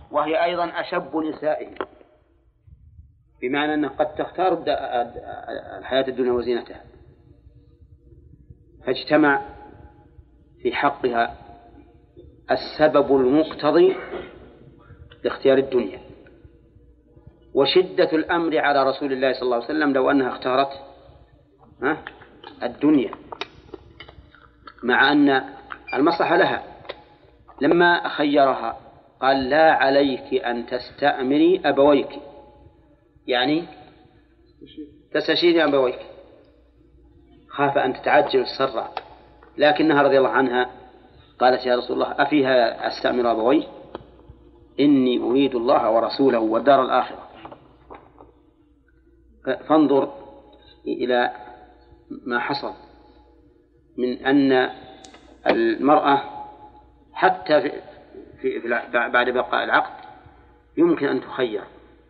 وهي أيضا أشب نسائهم، بمعنى أنها قد تختار الحياة الدنيا وزينتها، فاجتمع في حقها السبب المقتضي لاختيار الدنيا وشدة الأمر على رسول الله صلى الله عليه وسلم لو أنها اختارت الدنيا، مع أن المصلحة لها. لما خيرها قال لا عليك أن تستأمري أبويك، يعني تستشيري أبويك، خاف أن تتعجل السرع، لكنها رضي الله عنها قالت يا رسول الله أفيها أستأمر أبوي؟ إني أريد الله ورسوله والدار الآخرة. فانظر إلى ما حصل من أن المرأة حتى بعد بقاء العقد يمكن أن تخير.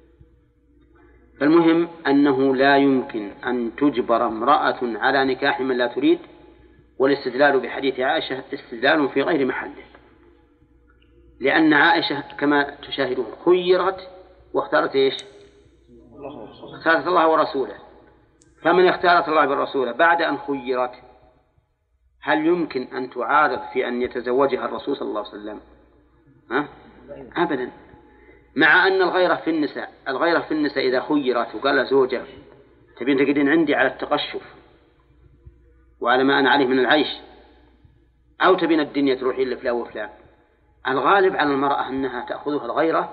فالمهم أنه لا يمكن أن تجبر امرأة على نكاح من لا تريد، والاستدلال بحديث عائشة استدلال في غير محله، لأن عائشة كما تشاهدون خيرت واختارت إيش؟ اختارت الله ورسوله. فمن اختارت الله والرسول بعد أن خيرت هل يمكن أن تعارض في أن يتزوجها الرسول صلى الله عليه وسلم؟ أبدا. مع أن الغيرة في النساء إذا خيرت وقال لها زوجة تبين تقعدين عندي على التقشف وعلى ما أنا عليه من العيش، أو تبين الدنيا تروحي لفلان وفلان، الغالب على المرأة أنها تأخذها الغيرة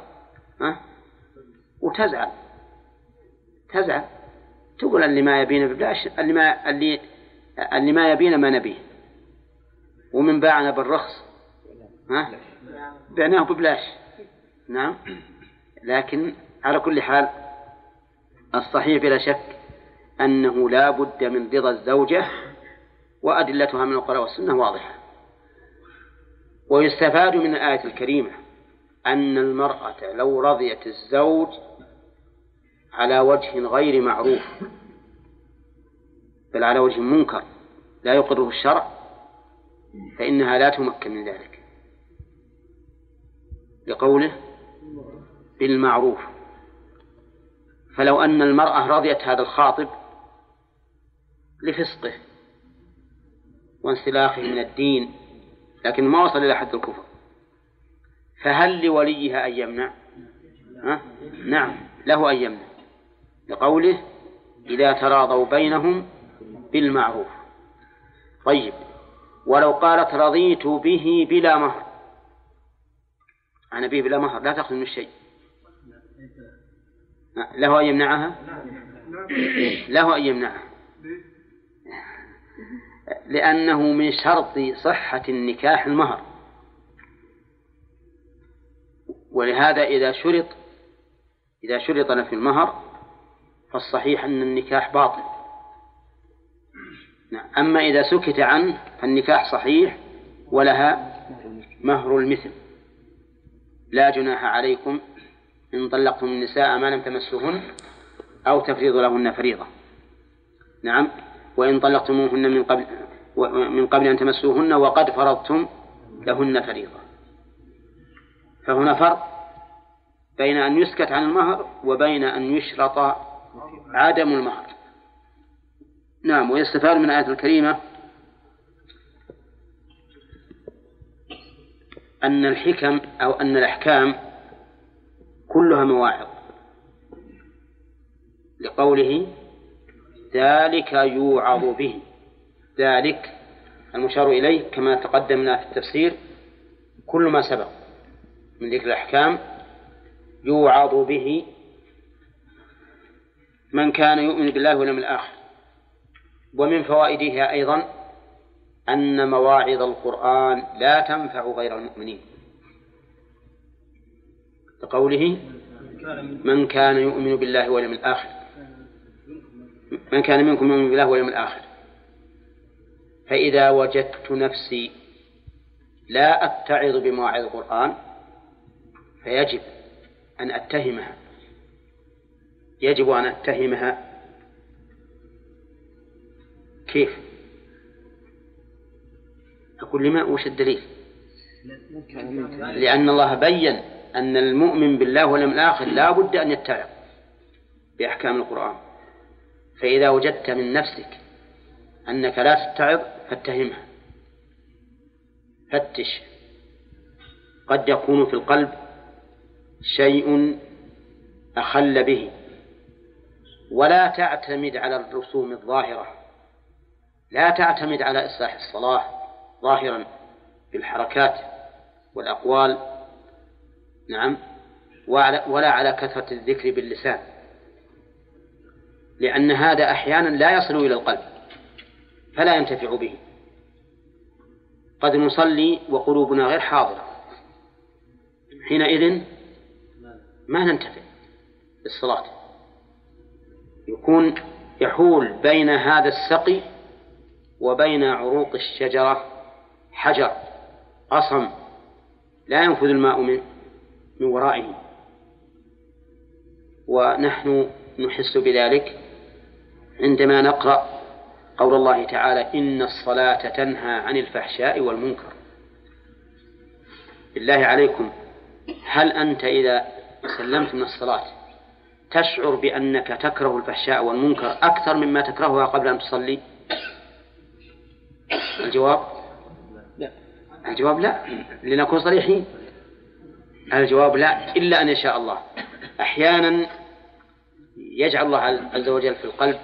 وتزعل، تقول اللي ما يبين ببلاش، اللي ما يبين ما نبيه، ومن باعنا بالرخص بعناه ببلاش. نعم. لكن على كل حال الصحيح بلا شك أنه لا بد من رضا الزوجة، وأدلتها من القرآن والسنة واضحة. ويستفاد من الآية الكريمة أن المرأة لو رضيت الزوج على وجه غير معروف بل على وجه منكر لا يقره الشرع فإنها لا تمكن من ذلك، لقوله بالمعروف. فلو أن المرأة رضيت هذا الخاطب لفسقه وانسلاخه من الدين لكن ما وصل إلى حد الكفر، فهل لوليها أن يمنع؟ نعم، له أن يمنع، لقوله إذا تراضوا بينهم بالمعروف. طيب، ولو قالت رضيت به بلا مهر، أنا به بلا مهر لا تأخذ من الشيء، له أن يمنعها؟ له أن يمنعها، لأنه من شرط صحة النكاح المهر، ولهذا إذا شرط في المهر فالصحيح أن النكاح باطل. أما إذا سكت عنه فالنكاح صحيح ولها مهر المثل. لا جناح عليكم إن طلقتم النساء ما لم تمسوهن أو تفرضوا لهن فريضة. نعم، وإن طلقتموهن من قبل أن تمسوهن وقد فرضتم لهن فريضة. فهنا فرق بين أن يسكت عن المهر وبين أن يشرط عدم المهر. نعم. ويستفاد من الآية الكريمة أن الحكم أو أن الأحكام كلها مواعظ، لقوله ذلك يوعظ به. ذلك المشار إليه كما تقدمنا في التفسير كل ما سبق من ذكر الأحكام يوعظ به من كان يؤمن بالله واليوم الآخر. ومن فوائدها أيضا أن مواعظ القرآن لا تنفع غير المؤمنين، لقوله من كان يؤمن بالله واليوم الآخر، من كان منكم يؤمن بالله واليوم الآخر. فإذا وجدت نفسي لا أتعظ بمواعظ القرآن فيجب أن أتهمها، يجب أن أتهمها. كيف؟ أقول لما وش الدليل؟ لأن الله بيّن أن المؤمن بالله واليوم الآخر لا بد أن يتعظ بأحكام القرآن. فإذا وجدت من نفسك أنك لا تتعظ فاتهمها، فتش، قد يكون في القلب شيء أخل به. ولا تعتمد على الرسوم الظاهرة، لا تعتمد على إصلاح الصلاة ظاهرا بالحركات والأقوال، نعم، ولا على كثرة الذكر باللسان، لأن هذا أحيانا لا يصل إلى القلب فلا ينتفع به. قد نصلي وقلوبنا غير حاضرة، حينئذ ما ننتفع بالصلاة، يحول بين هذا السقي وبين عروق الشجرة حجر أصم لا ينفذ الماء من ورائه. ونحن نحس بذلك عندما نقرأ قول الله تعالى: إن الصلاة تنهى عن الفحشاء والمنكر. بالله عليكم، هل أنت إذا سلمت من الصلاة تشعر بأنك تكره الفحشاء والمنكر أكثر مما تكرهها قبل أن تصلي؟ الجواب لا، لنكون صريحين. الجواب لا، إلا أن يشاء الله. أحيانا يجعل الله عز وجل في القلب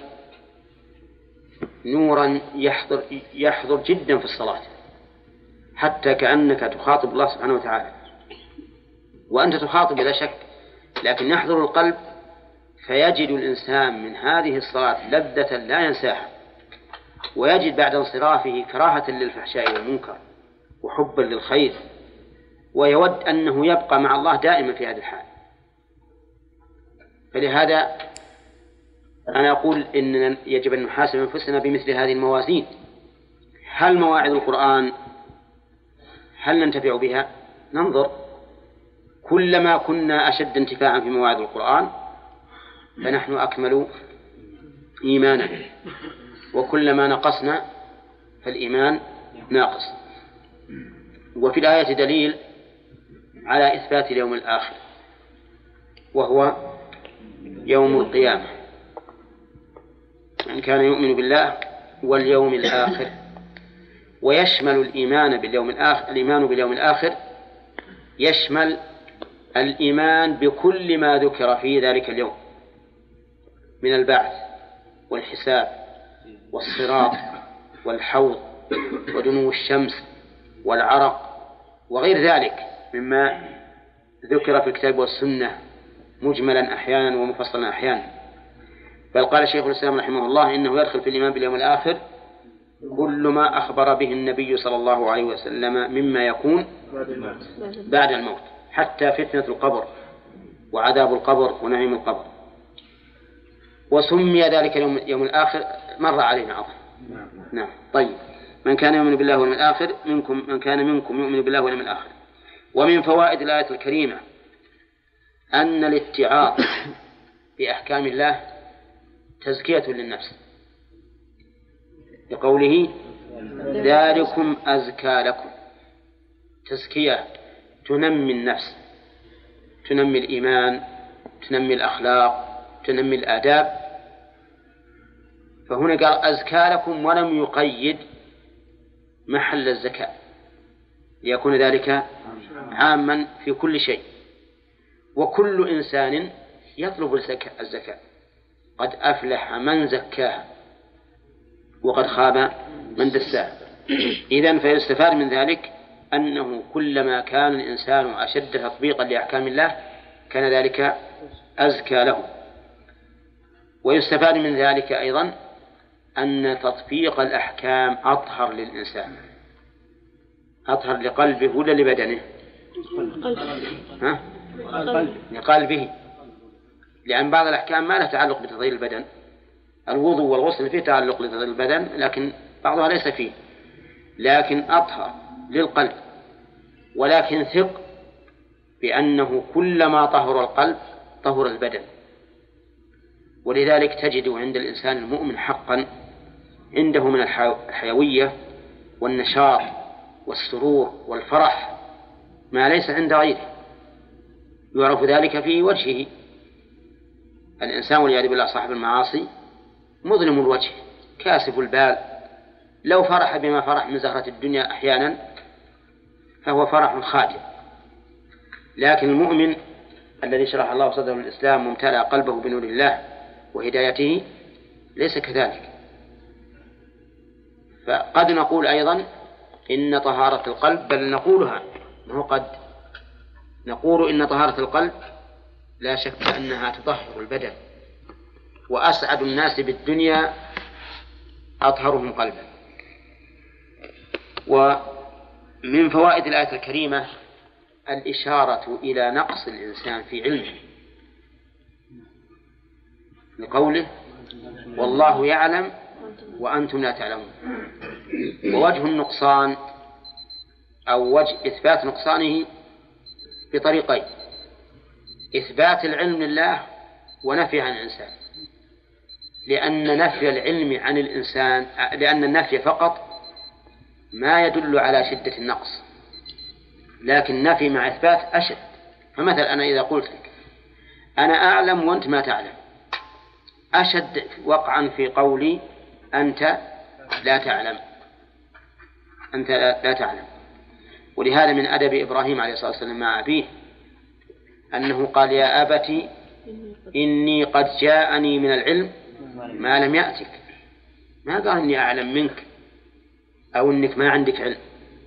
نورا يحضر جدا في الصلاة، حتى كأنك تخاطب الله سبحانه وتعالى، وأنت تخاطب بلا شك، لكن يحضر القلب فيجد الإنسان من هذه الصلاة لذة لا ينساها، ويجد بعد انصرافه كراهة للفحشاء والمنكر وحبا للخير، ويود أنه يبقى مع الله دائما في هذه الحال. فلهذا أنا أقول إننا يجب أن نحاسب أنفسنا بمثل هذه الموازين. هل مواعظ القرآن هل ننتفع بها؟ ننظر، كلما كنا أشد انتفاعا في مواعظ القرآن فنحن أكمل إيمانا، وكلما نقصنا فالإيمان ناقص. وفي الآية دليل على إثبات اليوم الآخر، وهو يوم القيامة. من كان يؤمن بالله واليوم الآخر، ويشمل الإيمان باليوم الآخر. الإيمان باليوم الآخر يشمل الإيمان بكل ما ذكر في ذلك اليوم من البعث والحساب والصراط والحوض ودنو الشمس والعرق وغير ذلك مما ذكر في الكتاب والسنة مجملا أحيانا ومفصلا أحيانا. بل قال شيخ الإسلام رحمه الله إنه يدخل في الإيمان باليوم الآخر كل ما أخبر به النبي صلى الله عليه وسلم مما يكون بعد الموت، حتى فتنة القبر وعذاب القبر ونعيم القبر. وسمي ذلك يوم الآخر مر علينا عظم. نعم. طيب، من كان يؤمن بالله واليوم الآخر من كان منكم يؤمن بالله واليوم الآخر. ومن فوائد الآية الكريمة أن الاتعاظ بأحكام الله تزكية للنفس، لقوله ذلكم أزكى لكم. تزكية تنمي النفس، تنمي الإيمان، تنمي الأخلاق، تنمي الآداب. فهنا قال أزكى لكم ولم يقيد محل الزكاة، ليكون ذلك عاما في كل شيء. وكل إنسان يطلب الزكاة، قد أفلح من زكاها وقد خاب من دساها. إذن فيستفاد من ذلك أنه كلما كان الإنسان أشد تطبيقا لأحكام الله كان ذلك أزكى له. ويستفاد من ذلك أيضا أن تطبيق الأحكام أطهر للإنسان، أطهر لقلبه ولا لبدنه؟ لقلبه، لأن بعض الأحكام ما لها تعلق بتطهير البدن. الوضوء والغسل فيه تعلق بتطهير البدن، لكن بعضها ليس فيه، لكن أطهر للقلب. ولكن ثق بأنه كلما طهر القلب طهر البدن. ولذلك تجد عند الإنسان المؤمن حقا عنده من الحيوية والنشاط والسرور والفرح ما ليس عند غيره. يعرف ذلك في وجهه. الإنسان والعياذ بالله صاحب المعاصي مظلم الوجه كاسف البال، لو فرح بما فرح من زهرة الدنيا أحيانا فهو فرح خادع. لكن المؤمن الذي شرح الله صدره الإسلام وامتلأ قلبه بنور الله وهدايته ليس كذلك. فقد نقول أيضا إن طهارة القلب، بل نقولها نقول إن طهارة القلب لا شك أنها تطهر البدن، وأسعد الناس بالدنيا أطهرهم قلبا. ومن فوائد الآية الكريمة الإشارة إلى نقص الإنسان في علمه، لقوله والله يعلم وأنتم لا تعلمون. ووجه النقصان أو وجه إثبات نقصانه بطريقين: إثبات العلم لله ونفي عن الإنسان، لأن نفي العلم عن الإنسان، لأن النفي فقط ما يدل على شدة النقص، لكن نفي مع إثبات أشد. فمثلا أنا إذا قلت لك أنا أعلم وأنت ما تعلم، أشد وقعا في قولي أنت لا تعلم، أنت لا تعلم. ولهذا من أدب إبراهيم عليه الصلاة والسلام مع أبيه أنه قال يا أبت إني قد جاءني من العلم ما لم يأتك، ما قال إني أعلم منك أو إنك ما عندك علم.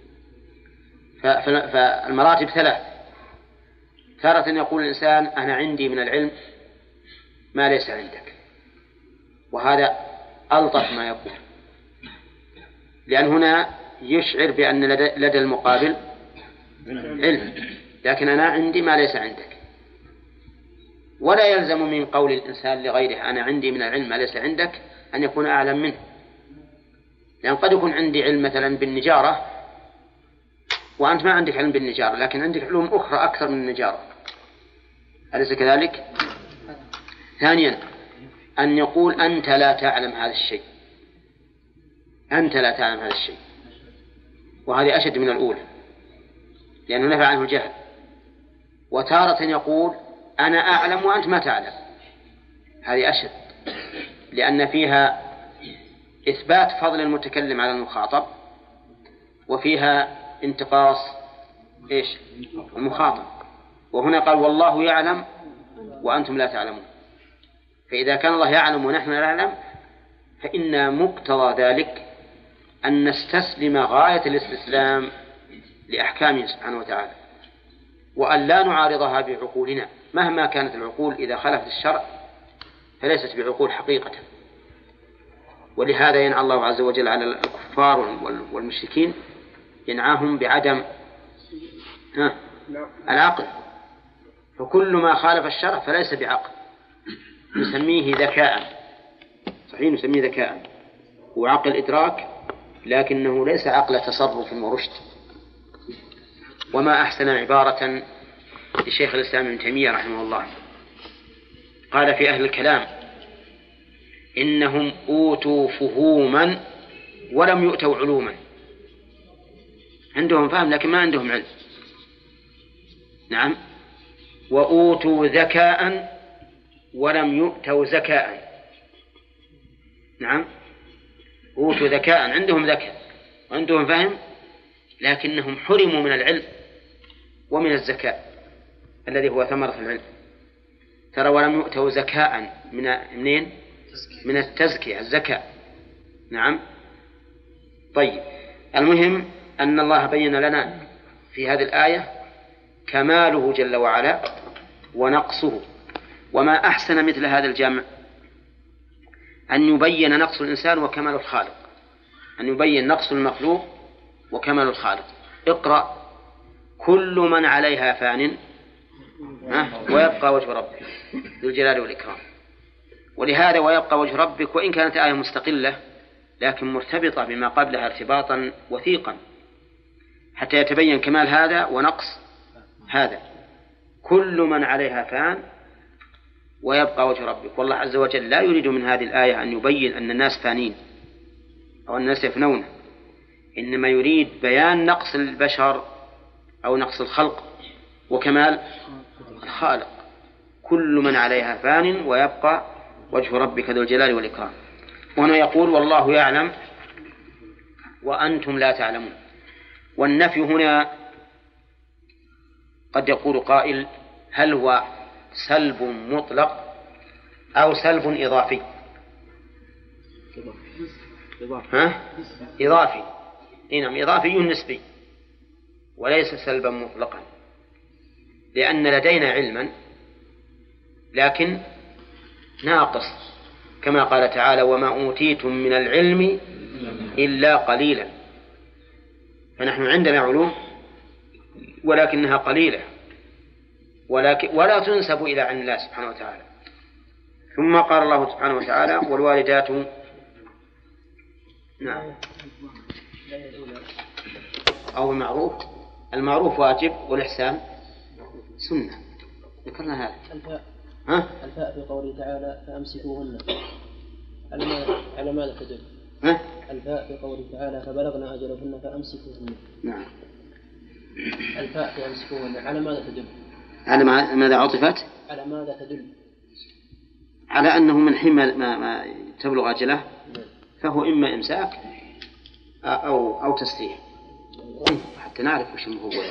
فالمراتب ثلاث: تارة يقول الإنسان أنا عندي من العلم ما ليس عندك، وهذا ألطف ما يكون، لأن هنا يشعر بأن لدى المقابل علم، لكن أنا عندي ما ليس عندك. ولا يلزم من قول الإنسان لغيره أنا عندي من العلم ما ليس عندك أن يكون أعلم منه، لأن قد يكون عندي علم مثلا بالنجارة وأنت ما عندك علم بالنجارة، لكن عندك علوم أخرى أكثر من النجارة، أليس كذلك؟ ثانيا أن يقول أنت لا تعلم هذا الشيء، أنت لا تعلم هذا الشيء، وهذه أشد من الأولى لأنه نفى عنه الجهل. وتارة يقول أنا أعلم وأنت ما تعلم، هذه أشد لأن فيها إثبات فضل المتكلم على المخاطب، وفيها انتقاص المخاطب. وهنا قال والله يعلم وأنتم لا تعلمون، فإذا كان الله يعلم ونحن لا نعلم فإن مقتضى ذلك أن نستسلم غاية الاستسلام لأحكامه سبحانه وتعالى، وأن لا نعارضها بعقولنا مهما كانت العقول، إذا خالفت الشرع فليست بعقول حقيقة. ولهذا ينعى الله عز وجل على الكفار والمشركين، ينعاهم بعدم العقل، فكل ما خالف الشرع فليس بعقل، نسميه ذكاء، صحيح نسميه ذكاء وعقل إدراك، لكنه ليس عقل تصرف ورشد. وما أحسن عبارة لشيخ الإسلام ابن تيمية رحمه الله، قال في أهل الكلام إنهم أوتوا فهوما ولم يؤتوا علوما، عندهم فهم لكن ما عندهم علم. نعم، وأوتوا ذكاء ولم يؤتوا زكاء. نعم، أوتوا ذكاء، عندهم ذكاء وعندهم فهم، لكنهم حرموا من العلم ومن الزكاء الذي هو ثمرة العلم. ترى ولم يؤتوا زكاء منين؟ من التزكية، الزكاء. نعم. طيب، المهم أن الله بين لنا في هذه الآية كماله جل وعلا ونقصه. وما أحسن مثل هذا الجمع أن يبين نقص الإنسان وكمال الخالق، أن يبين نقص المخلوق وكمال الخالق. اقرأ كل من عليها فان ويبقى وجه ربك ذو الجلال والإكرام. ولهذا ويبقى وجه ربك، وإن كانت آية مستقلة لكن مرتبطة بما قبلها ارتباطا وثيقا حتى يتبين كمال هذا ونقص هذا. كل من عليها فان ويبقى وجه ربك. والله عز وجل لا يريد من هذه الآية أن يبين أن الناس فانين أو الناس يفنون، إنما يريد بيان نقص البشر أو نقص الخلق وكمال الخالق. كل من عليها فان ويبقى وجه ربك ذو الجلال والإكرام. وهنا يقول والله يعلم وأنتم لا تعلمون. والنفي هنا قد يقول قائل هل هو سلب مطلق أو سلب إضافي؟ إضافي. نعم، إضافي نسبي وليس سلبا مطلقا، لأن لدينا علما لكن ناقص، كما قال تعالى وما أوتيتم من العلم إلا قليلا. فنحن عندنا علوم ولكنها قليلة ولا تنسب إلى عن الله سبحانه وتعالى. ثم قال الله سبحانه وتعالى والوالدات نعم أو المعروف واجب والإحسان سنة. ذكرنا هذا. الفاء في قوله تعالى فأمسكوهن على ماذا تدل؟ الفاء في قوله تعالى فبلغنا أجلهن فأمسكوهن. نعم. الفاء في أمسكوهن على ماذا تدل؟ على ماذا عطفت؟ على ماذا تدل؟ على أنه من حين ما تبلغ أجله فهو إما إمساك أو تسريح، حتى نعرف وش المفوضة.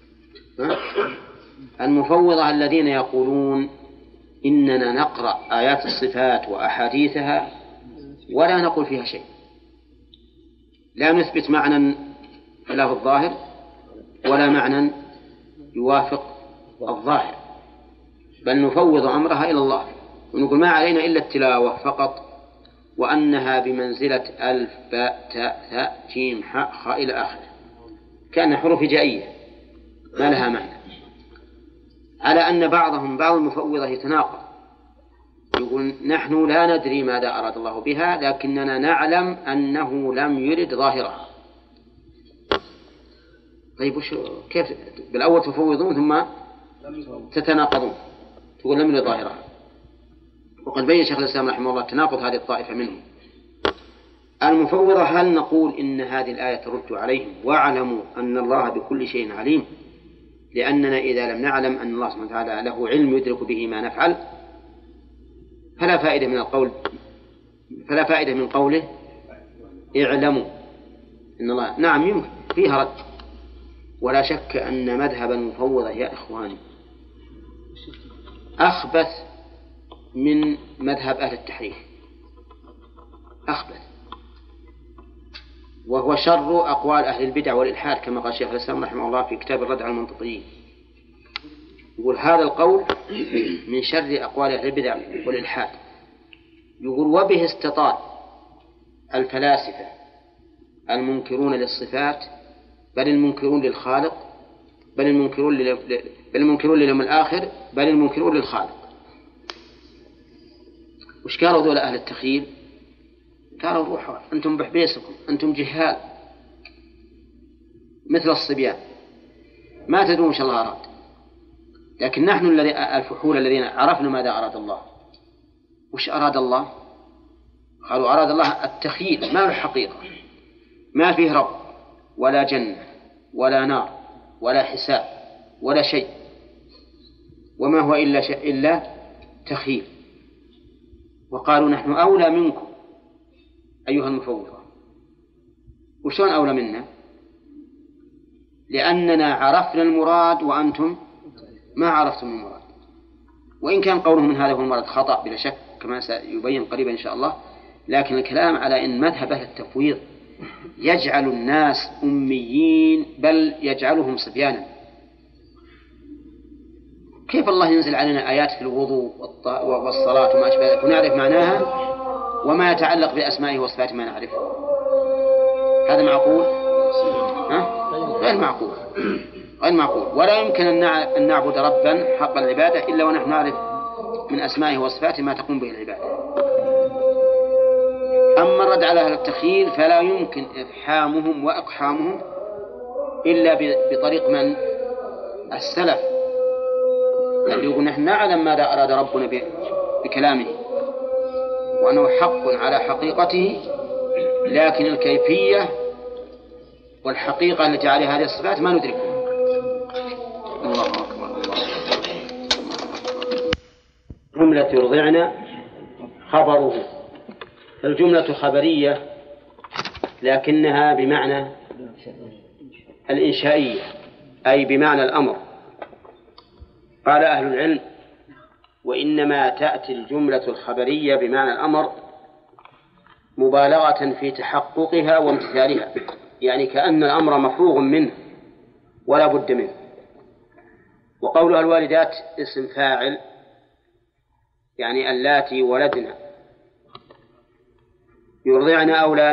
المفوضة الذين يقولون إننا نقرأ آيات الصفات وأحاديثها ولا نقول فيها شيء، لا نثبت معنى له الظاهر ولا معنى يوافق الظاهر، بل نفوض أمرها إلى الله ونقول ما علينا إلا التلاوة فقط، وأنها بمنزلة ألف باء تاء ثاء جيم حاء خاء إلى آخره، كأنها حروف هجائية ما لها معنى. على أن بعض المفوضة يتناقض، يقول نحن لا ندري ماذا أراد الله بها لكننا نعلم أنه لم يرد ظاهرها. طيب كيف بالأول تفوضون ثم تتناقضون تقول لم يرد ظاهرها؟ وقد بين شيخ الإسلام رحمه الله تناقض هذه الطائفة منهم. المفوضة هل نقول إن هذه الآية ترد عليهم واعلموا أن الله بكل شيء عليم، لأننا إذا لم نعلم أن الله سبحانه وتعالى له علم يدرك به ما نفعل فلا فائدة من قوله اعلموا إن الله نعم يمكن فيها رد. ولا شك أن مذهب المفوضة يا إخواني أخبث من مذهب أهل التحريف، أخبث، وهو شر أقوال أهل البدع والإلحاد كما قال شيخ الإسلام رحمه الله في كتاب الرد على المنطقيين. يقول هذا القول من شر أقوال أهل البدع والإلحاد. يقول وبه استطال الفلاسفة المنكرون للصفات بل المنكرون للخالق بل المنكرون لليوم الآخر بل المنكرون للخالق. وش قالوا ذولا أهل التخيل؟ قالوا روحوا أنتم بحبيسكم أنتم جهال مثل الصبيان ما تدرون إن شاء الله أراد، لكن نحن الفحول الذين عرفنا ماذا أراد الله. وش أراد الله؟ قالوا أراد الله التخيل ما له حقيقة، ما فيه رب ولا جنة ولا نار ولا حساب ولا شيء، وما هو إلا تخيل. وقالوا نحن أولى منكم أيها المفوضة. وشون أولى منا؟ لأننا عرفنا المراد وأنتم ما عرفتم المراد. وإن كان قولهم من هذا هو المراد خطأ بلا شك كما سيبين قريبا إن شاء الله، لكن الكلام على أن مذهب أهل التفويض يجعل الناس أميين بل يجعلهم صبيانا. كيف الله ينزل علينا آيات في الوضوء والصلاة وما أشبه ذلك ونعرف معناها وما يتعلق بأسمائه وصفاته ما نعرفه؟ هذا معقول؟ غير معقول، غير معقول. ولا يمكن أن نعبد ربا حق العبادة إلا ونحن نعرف من أسمائه وصفاته ما تقوم به العبادة. أما الرد على أهل التخيل فلا يمكن إفحامهم وإقحامهم إلا بطريق من السلف اللي يقول نحن نعلم ماذا أراد ربنا بكلامه وأنه حق على حقيقته، لكن الكيفية والحقيقة التي عليها هذه الصفات ما ندركها. الله أكبر الله. جملة يرضعن خبره. الجملة خبرية لكنها بمعنى الإنشائية، أي بمعنى الأمر. قال أهل العلم: وإنما تأتي الجملة الخبرية بمعنى الأمر مبالغة في تحققها وامتثالها، يعني كأن الأمر مفروغ منه ولا بد منه. وقولها الوالدات اسم فاعل، يعني اللاتي ولدن يرضعن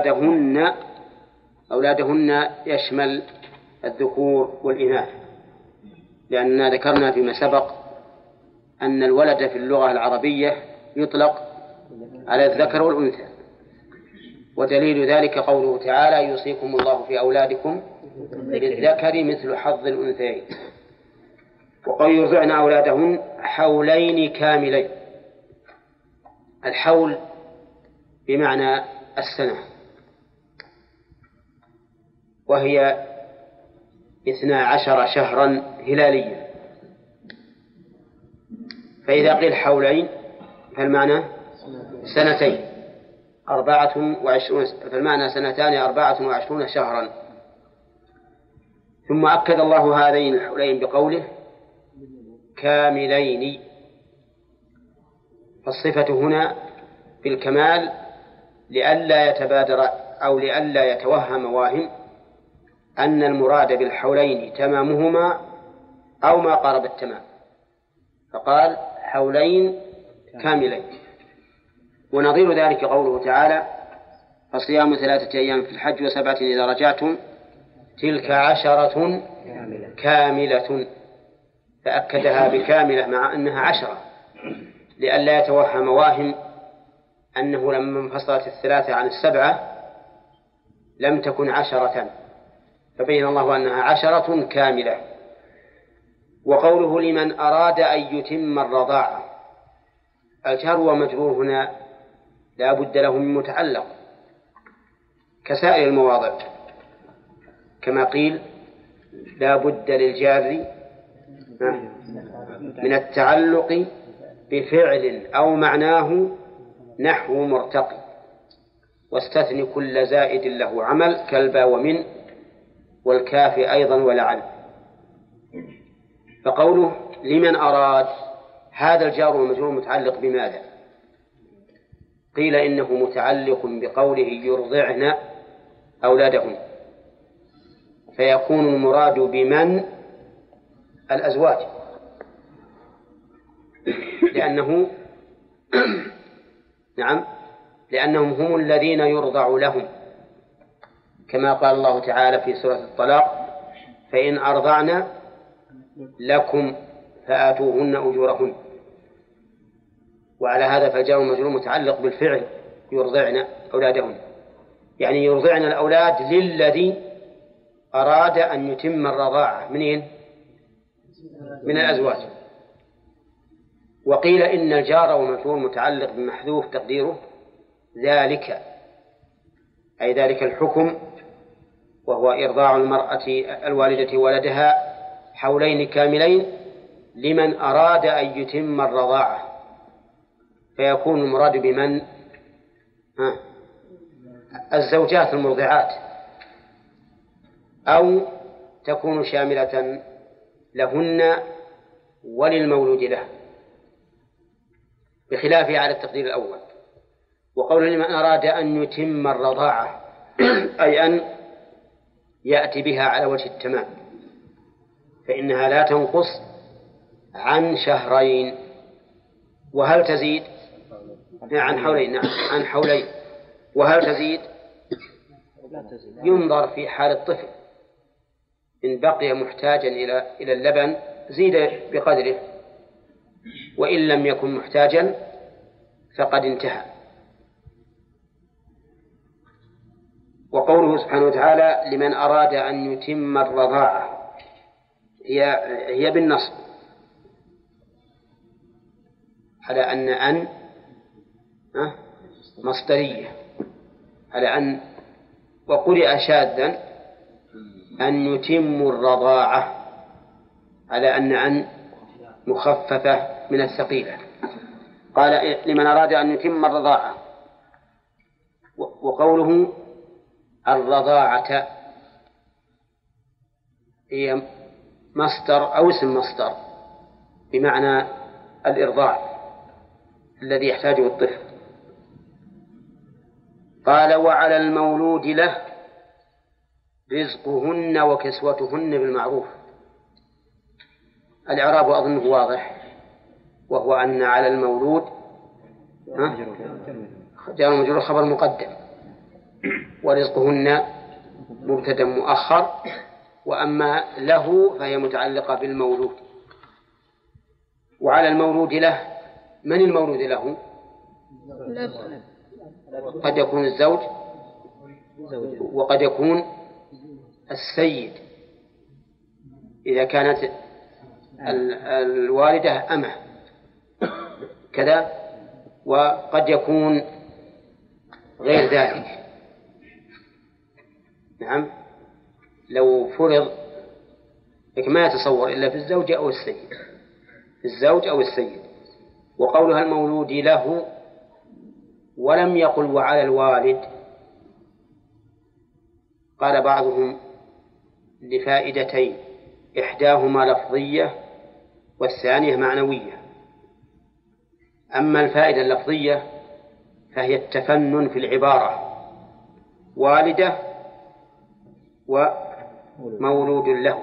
أولادهن يشمل الذكور والإناث، لأننا ذكرنا فيما سبق أن الولد في اللغة العربية يطلق على الذكر والأنثى، ودليل ذلك قوله تعالى: يوصيكم الله في أولادكم للذكر مثل حظ الأنثيين. وقال يرضعن أولادهن حولين كاملين. الحول بمعنى السنة، وهي 12 شهرا هلاليا. فإذا قيل حولين فالمعنى سنتين 24، فالمعنى سنتان 24 شهرا. ثم أكد الله هذين الحولين بقوله كاملين، فالصفة هنا بالكمال لئلا يتبادر أو لئلا يتوهم واهم أن المراد بالحولين تمامهما أو ما قارب التمام، فقال حولين كاملين. ونظير ذلك قوله تعالى: فصيام 3 أيام في الحج و7 إذا رجعتم تلك 10 كاملة، فأكدها بكاملة مع أنها 10 لئلا يتوهم واهم أنه لما انفصلت 3 عن 7 لم تكن 10، فبين الله أنها 10 كاملة. وقوله لمن أراد أن يتم الرضاعة، الجار ومجرور هنا لا بد له من متعلق كسائر المواضع، كما قيل لا بد للجار من التعلق بفعل أو معناه نحو مرتقي، واستثني كل زائد له عمل كالبا ومن والكاف أيضا ولعل. فقوله لمن أراد، هذا الجار والمجرور متعلق بماذا؟ قيل إنه متعلق بقوله يرضعن أولادهن، فيكون المراد بمن الأزواج، لأنه نعم لأنهم هم الذين يرضع لهم، كما قال الله تعالى في سورة الطلاق: فإن أرضعن لكم فآتوهن أجورهن. وعلى هذا فالجار والمجرور متعلق بالفعل يرضعن أولادهن، يعني يرضعن الأولاد للذي أراد أن يتم الرضاعة من الأزواج. وقيل إن الجار والمجرور متعلق بمحذوف تقديره ذلك، أي ذلك الحكم، وهو إرضاع المرأة الوالدة ولدها حولين كاملين لمن أراد أن يتم الرضاعة، فيكون المراد بمن الزوجات المرضعات، أو تكون شاملة لهن وللمولود له، بخلافه على التقدير الأول. وقول لمن أراد أن يتم الرضاعة أي أن يأتي بها على وجه التمام، فإنها لا تنقص عن 2 شهرين. وهل تزيد عن حولين؟ نعم عن حولين. وهل تزيد؟ ينظر في حال الطفل، إن بقي محتاجا إلى اللبن زيد بقدره، وإن لم يكن محتاجا فقد انتهى. وقوله سبحانه وتعالى لمن أراد أن يتم الرضاعة هي بالنصب، على أن مصدرية، على أن، وقرئ شاذا أن يتم الرضاعة على أن مخففة من الثقيلة. قال لمن أراد أن يتم الرضاعة. وقوله الرضاعة هي مصدر أو اسم مصدر بمعنى الإرضاع الذي يحتاجه الطفل. قال وعلى المولود له رزقهن وكسوتهن بالمعروف. الإعراب أظنه واضح، وهو أن على المولود جار ومجرور خبر مقدم، ورزقهن مبتدأ مؤخر، وأما له فهي متعلقة بالمولود. وعلى المولود له، من المولود له؟ قد يكون الزوج وقد يكون السيد إذا كانت الوالدة أمه كذا، وقد يكون غير ذلك. نعم، لو فرض لكن ما يتصور إلا في الزوج أو السيد، في الزوج أو السيد. وقولها المولود له ولم يقل وعلى الوالد، قال بعضهم لفائدتين، إحداهما لفظية والثانية معنوية. أما الفائدة اللفظية فهي التفنن في العبارة، والدة ومولود له.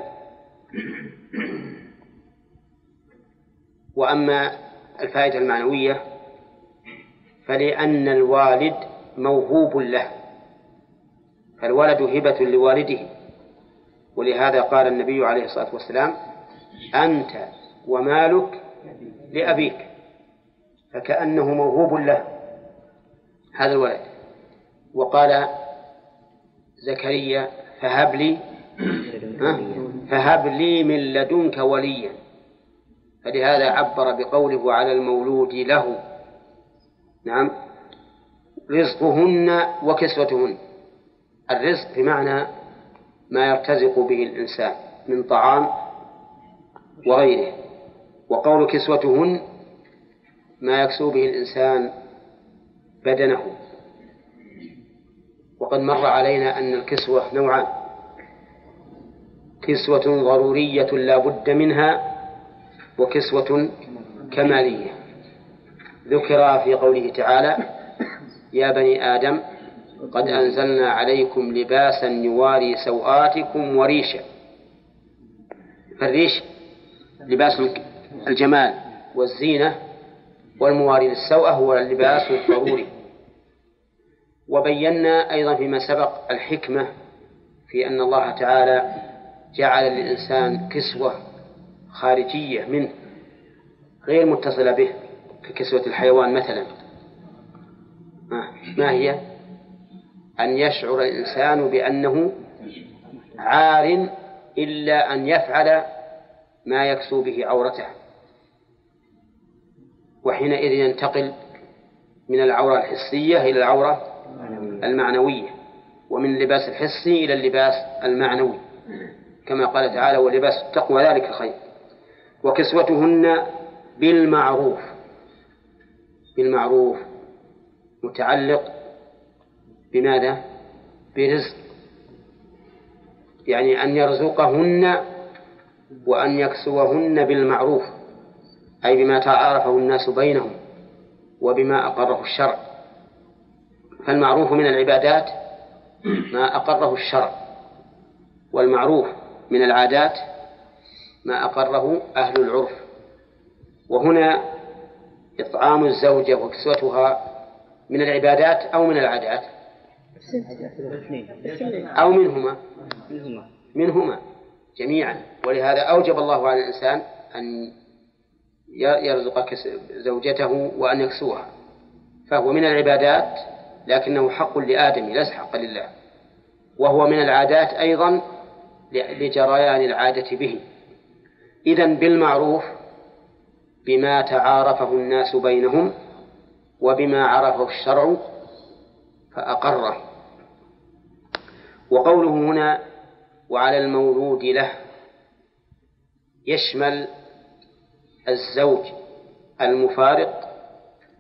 وأما الفائدة المعنوية فلأن الوالد موهوب له، فالولد هبة لوالده، ولهذا قال النبي عليه الصلاة والسلام أنت ومالك لأبيك، فكأنه موهوب له هذا الولد. وقال زكريا فهب لي من لدنك وليا، فلهذا عبر بقوله على المولود له. نعم، رزقهن وكسوتهن. الرزق بمعنى ما يرتزق به الإنسان من طعام وغيره، وقول كسوتهن ما يكسو به الإنسان بدنه. وقد مر علينا أن الكسوة نوعان: كسوة ضرورية لا بد منها، وكسوة كمالية. ذكر في قوله تعالى يا بني آدم قد أنزلنا عليكم لباسا يواري سوآتكم وريشا. فالريش لباس الجمال والزينة، والمواري للسوءة هو اللباس الضروري. وبينا أيضا فيما سبق الحكمة في أن الله تعالى جعل للإنسان كسوة خارجية منه غير متصلة به، ككسوة الحيوان مثلا. ما هي؟ أن يشعر الإنسان بأنه عار إلا أن يفعل ما يكسو به عورته، وحينئذ ينتقل من العورة الحسية إلى العورة المعنوية، ومن اللباس الحسي إلى اللباس المعنوي، كما قال تعالى ولباس التقوى ذلك خير. وكسوتهن بالمعروف. بالمعروف متعلق بماذا؟ برزق، يعني أن يرزقهن وأن يكسوهن بالمعروف، أي بما تعارفه الناس بينهم وبما أقره الشرع. فالمعروف من العبادات ما أقره الشرع، والمعروف من العادات ما أقره أهل العرف. وهنا إطعام الزوجة وكسوتها من العبادات أو من العادات أو منهما جميعا. ولهذا أوجب الله على الإنسان أن يرزق زوجته وأن يكسوها، فهو من العبادات لكنه حق لآدم ليس حقا لله، وهو من العادات أيضا لجريان العادة به. إذن بالمعروف بما تعارفه الناس بينهم وبما عرفه الشرع فأقره. وقوله هنا وعلى المولود له يشمل الزوج المفارق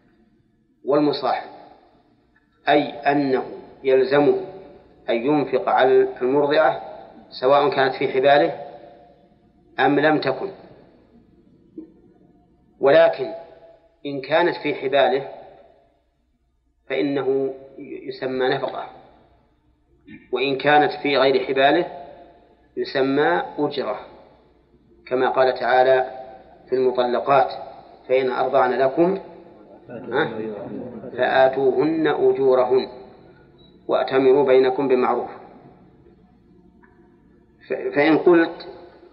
والمصاحب، أي أنه يلزمه أن ينفق على المرضعة سواء كانت في حباله أم لم تكن، ولكن إن كانت في حباله فإنه يسمى نفقة، وإن كانت في غير حباله يسمى أجرة، كما قال تعالى في المطلقات: فإن أرضعن لكم فآتوهن أجورهن وأتمروا بينكم بمعروف. فإن قلت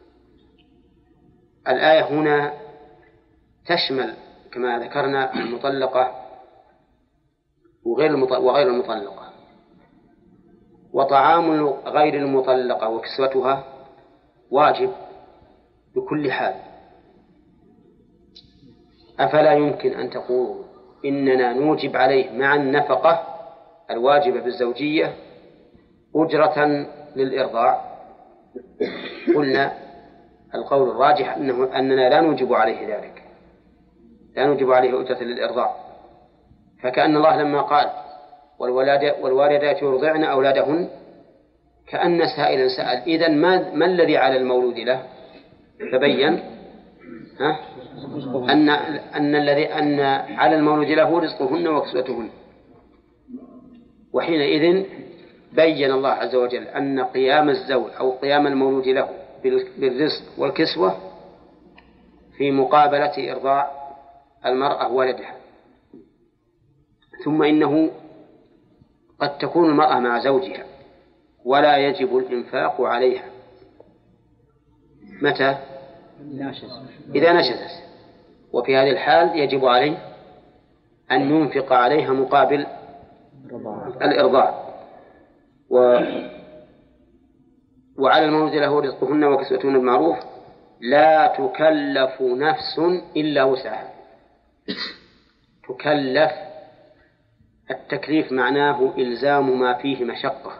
الآية هنا تشمل كما ذكرنا المطلقة وغير المطلقة، وطعام غير المطلقة وكسوتها واجب بكل حال، أفلا يمكن أن تقول إننا نوجب عليه مع النفقة الواجبة بالزوجية أجرة للإرضاع؟ قلنا القول الراجح أننا لا نوجب عليه ذلك، لا نوجب عليه أجرة للإرضاع. فكأن الله لما قال والوالدات يرضعن أولادهن كأن سائلا سأل إذن ما الذي على المولود له؟ فبين أن على المولود له رزقهن وكسوتهن. وحينئذ بين الله عز وجل أن قيام الزوج أو قيام المولود له بالرزق والكسوة في مقابلة إرضاع المرأة ولدها. ثم إنه قد تكون المرأة مع زوجها ولا يجب الإنفاق عليها. متى؟ إذا نشزت، وفي هذه الحال يجب عليه أن ينفق عليها مقابل الإرضاع. وعلى المولود له رزقهن وكسوتهن بالمعروف لا تكلف نفس إلا وسعها. تكلف، التكليف معناه إلزام ما فيه مشقة،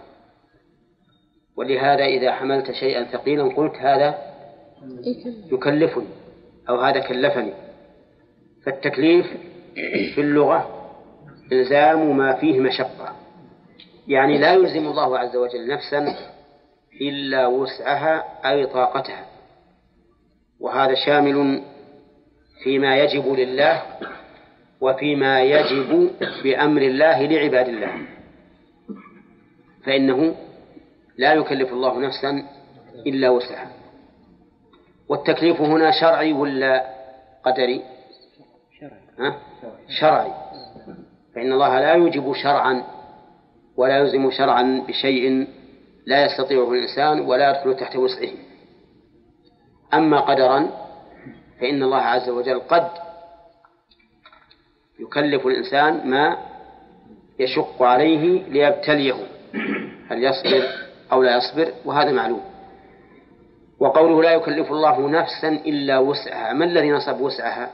ولهذا إذا حملت شيئا ثقيلا قلت هذا يكلفني أو هذا كلفني. فالتكليف في اللغة إلزام ما فيه مشقة، يعني لا يلزم الله عز وجل نفسا إلا وسعها أي طاقتها، وهذا شامل فيما يجب لله وفيما يجب بأمر الله لعباد الله، فإنه لا يكلف الله نفسا إلا وسعها. والتكليف هنا شرعي ولا قدري؟ شرعي، فإن الله لا يوجب شرعا ولا يلزم شرعا بشيء لا يستطيعه الإنسان ولا يدخل تحت وسعه. أما قدرا فإن الله عز وجل قد يكلف الإنسان ما يشق عليه ليبتليه هل يصبر أو لا يصبر، وهذا معلوم. وقوله لا يكلف الله نفسا إلا وسعها، ما الذي نصب وسعها؟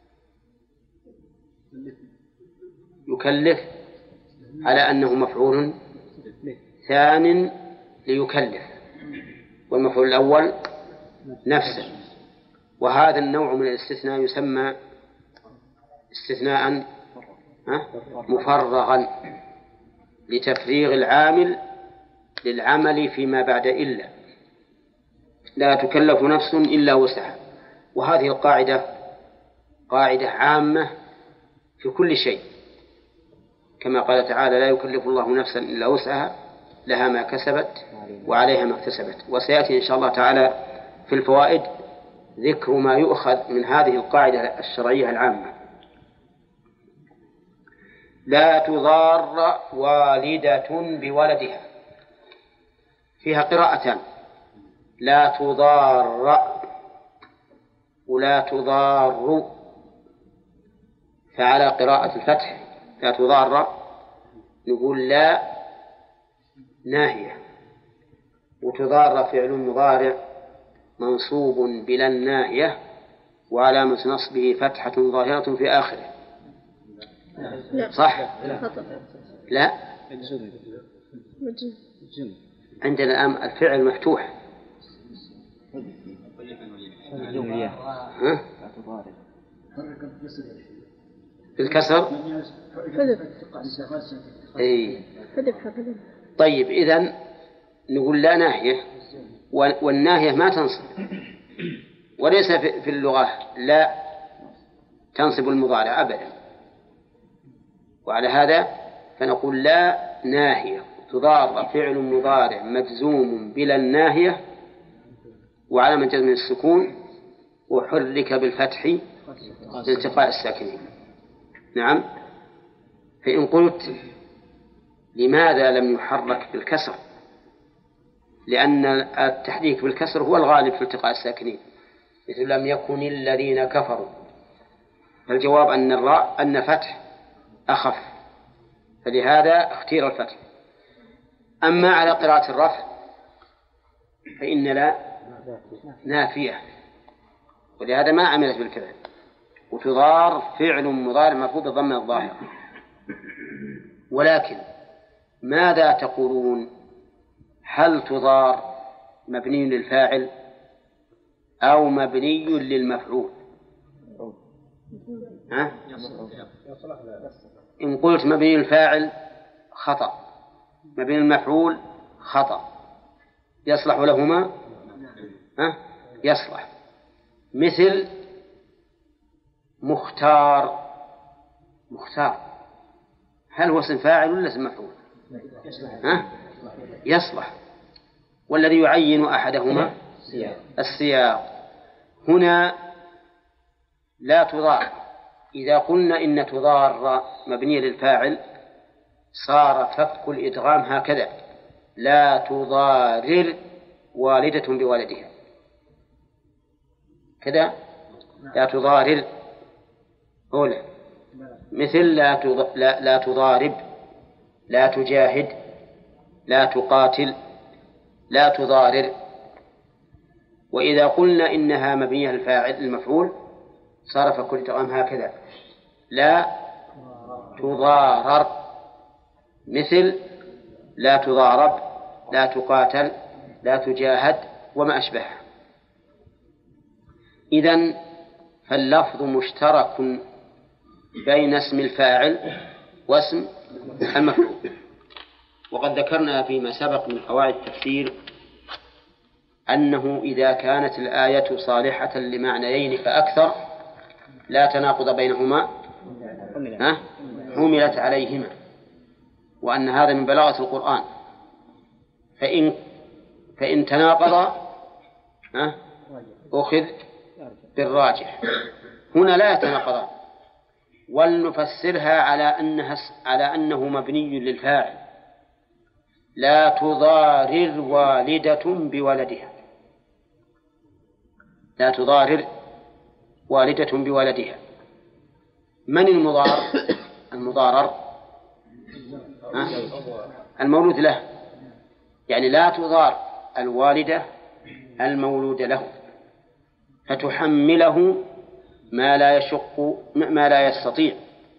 يكلف على أنه مفعول ثان ليكلف، والمفعول الأول نفسه. وهذا النوع من الاستثناء يسمى استثناء مفرغا لتفريغ العامل للعمل فيما بعد إلا. لا تكلف نفس إلا وسعها. وهذه القاعدة قاعدة عامة في كل شيء، كما قال تعالى لا يكلف الله نفسا إلا وسعها لها ما كسبت وعليها ما اكتسبت. وسيأتي إن شاء الله تعالى في الفوائد ذكر ما يؤخذ من هذه القاعدة الشرعية العامة. لا تضار والدة بولدها، فيها قراءتان، لا تضار ولا تضار، فعلى قراءة الفتح لا تضار نقول لا ناهية، وتضار فعل مضارع منصوب بلا الناهية وعلامة نصبه فتحة ظاهرة في آخره. صح؟ لا، عندنا الآن الفعل مفتوح. بالكسر إيه. طيب إذن نقول لا ناهية، والناهية ما تنصب، وليس في اللغة لا تنصب المضارع أبدا. وعلى هذا فنقول لا ناهية تضار فعل مضارع مجزوم بلا الناهية وعلامة جزم السكون وحرك بالفتح لالتقاء الساكنين. نعم. فإن قلت لماذا لم يحرك بالكسر؟ لأن التحريك بالكسر هو الغالب في التقاء الساكنين، مثل لم يكن الذين كفروا، فالجواب أن فتح أخف، فلهذا اختير الفتح. أما على قراءة الرفع فإن لا نافية، ولهذا ما عملت بالفعل، وتضار فعل مضارع مرفوع بالضمة الظاهرة. ولكن ماذا تقولون؟ هل تضار مبني للفاعل أو مبني للمفعول؟ ها؟ إن قلت مبني للفاعل خطأ، مبني للمفعول خطأ، يصلح لهما؟ ها؟ يصلح. مثل مختار، هل هو اسم فاعل ولا اسم مفعول؟ ها؟ يصلح. والذي يعين أحدهما السياق. هنا لا تضار، إذا قلنا إن تضار مبنية للفاعل صار فك الإدغام هكذا: لا تضارر والدة بولدها، كذا لا تضارر أولى. مثل لا تضارب، لا تجاهد، لا تقاتل، لا تضارر. وإذا قلنا إنها مبنية للفاعل المفعول صار فك الإدغام هكذا: لا تضارر، مثل لا تضارب، لا تقاتل، لا تجاهد وما أشبهها. إذن فاللفظ مشترك بين اسم الفاعل واسم المفعول. وقد ذكرنا فيما سبق من قواعد التفسير أنه إذا كانت الآية صالحة لمعنيين فأكثر لا تناقض بينهما، حملت عليهما، وأن هذا من بلاغة القرآن. فإن تناقض أخذ بالراجح. هنا لا يتناقضان، ولنفسرها على أنه مبني للفاعل: لا تضارر والدة بولدها، لا تضارر والدة بولدها. من المضارر المولود له، يعني لا تضار الوالدة المولود له فتحمله ما لا يستطيع،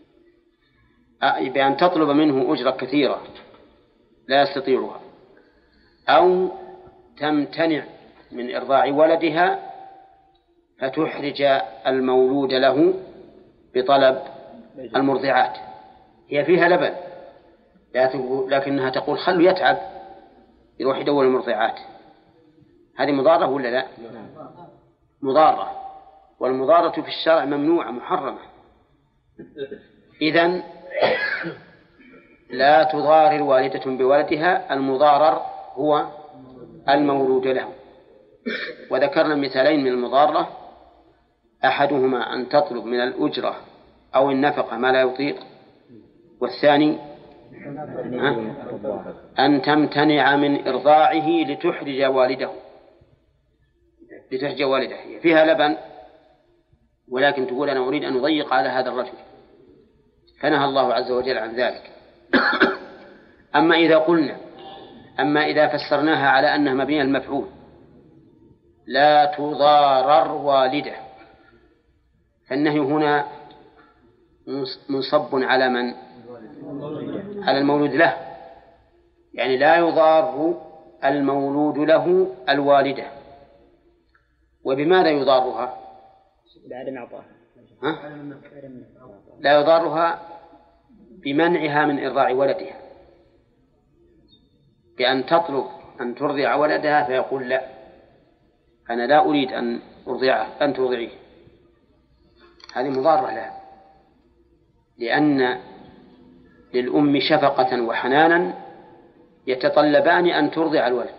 بأن تطلب منه أجرة كثيرة لا يستطيعها، أو تمتنع من إرضاع ولدها فتحرج المولود له بطلب المرضعات. هي فيها لبن لكنها تقول خلوا يتعب يروح يدور المرضعات. هذه مضارة ولا لا؟ مضارة، والمضارة في الشرع ممنوعة محرمة. إذن لا تضارر والدة بولدها، المضارر هو المولود له. وذكرنا مثالين من المضارة: أحدهما أن تطلب من الأجرة أو النفقة ما لا يطيق، والثاني أن تمتنع من إرضاعه لتحرج والده. فيها لبن ولكن تقول أنا أريد أن أضيق على هذا الرجل، فنهى الله عز وجل عن ذلك. أما إذا فسرناها على أنها مبنية المفعول: لا تضارر والده، فالنهي هنا منصب على من؟ على المولود له، يعني لا يضار المولود له الوالدة. وبماذا يضارها؟ بعدم إعطاء. لا يضارها بمنعها من إرضاع ولدها، بأن تطلب أن ترضع ولدها فيقول لا، أنا لا أريد أن أرضعه، أن ترضعيه. هذه مضارة لها، لأن للأم شفقة وحنانا يتطلبان أن ترضع الولد.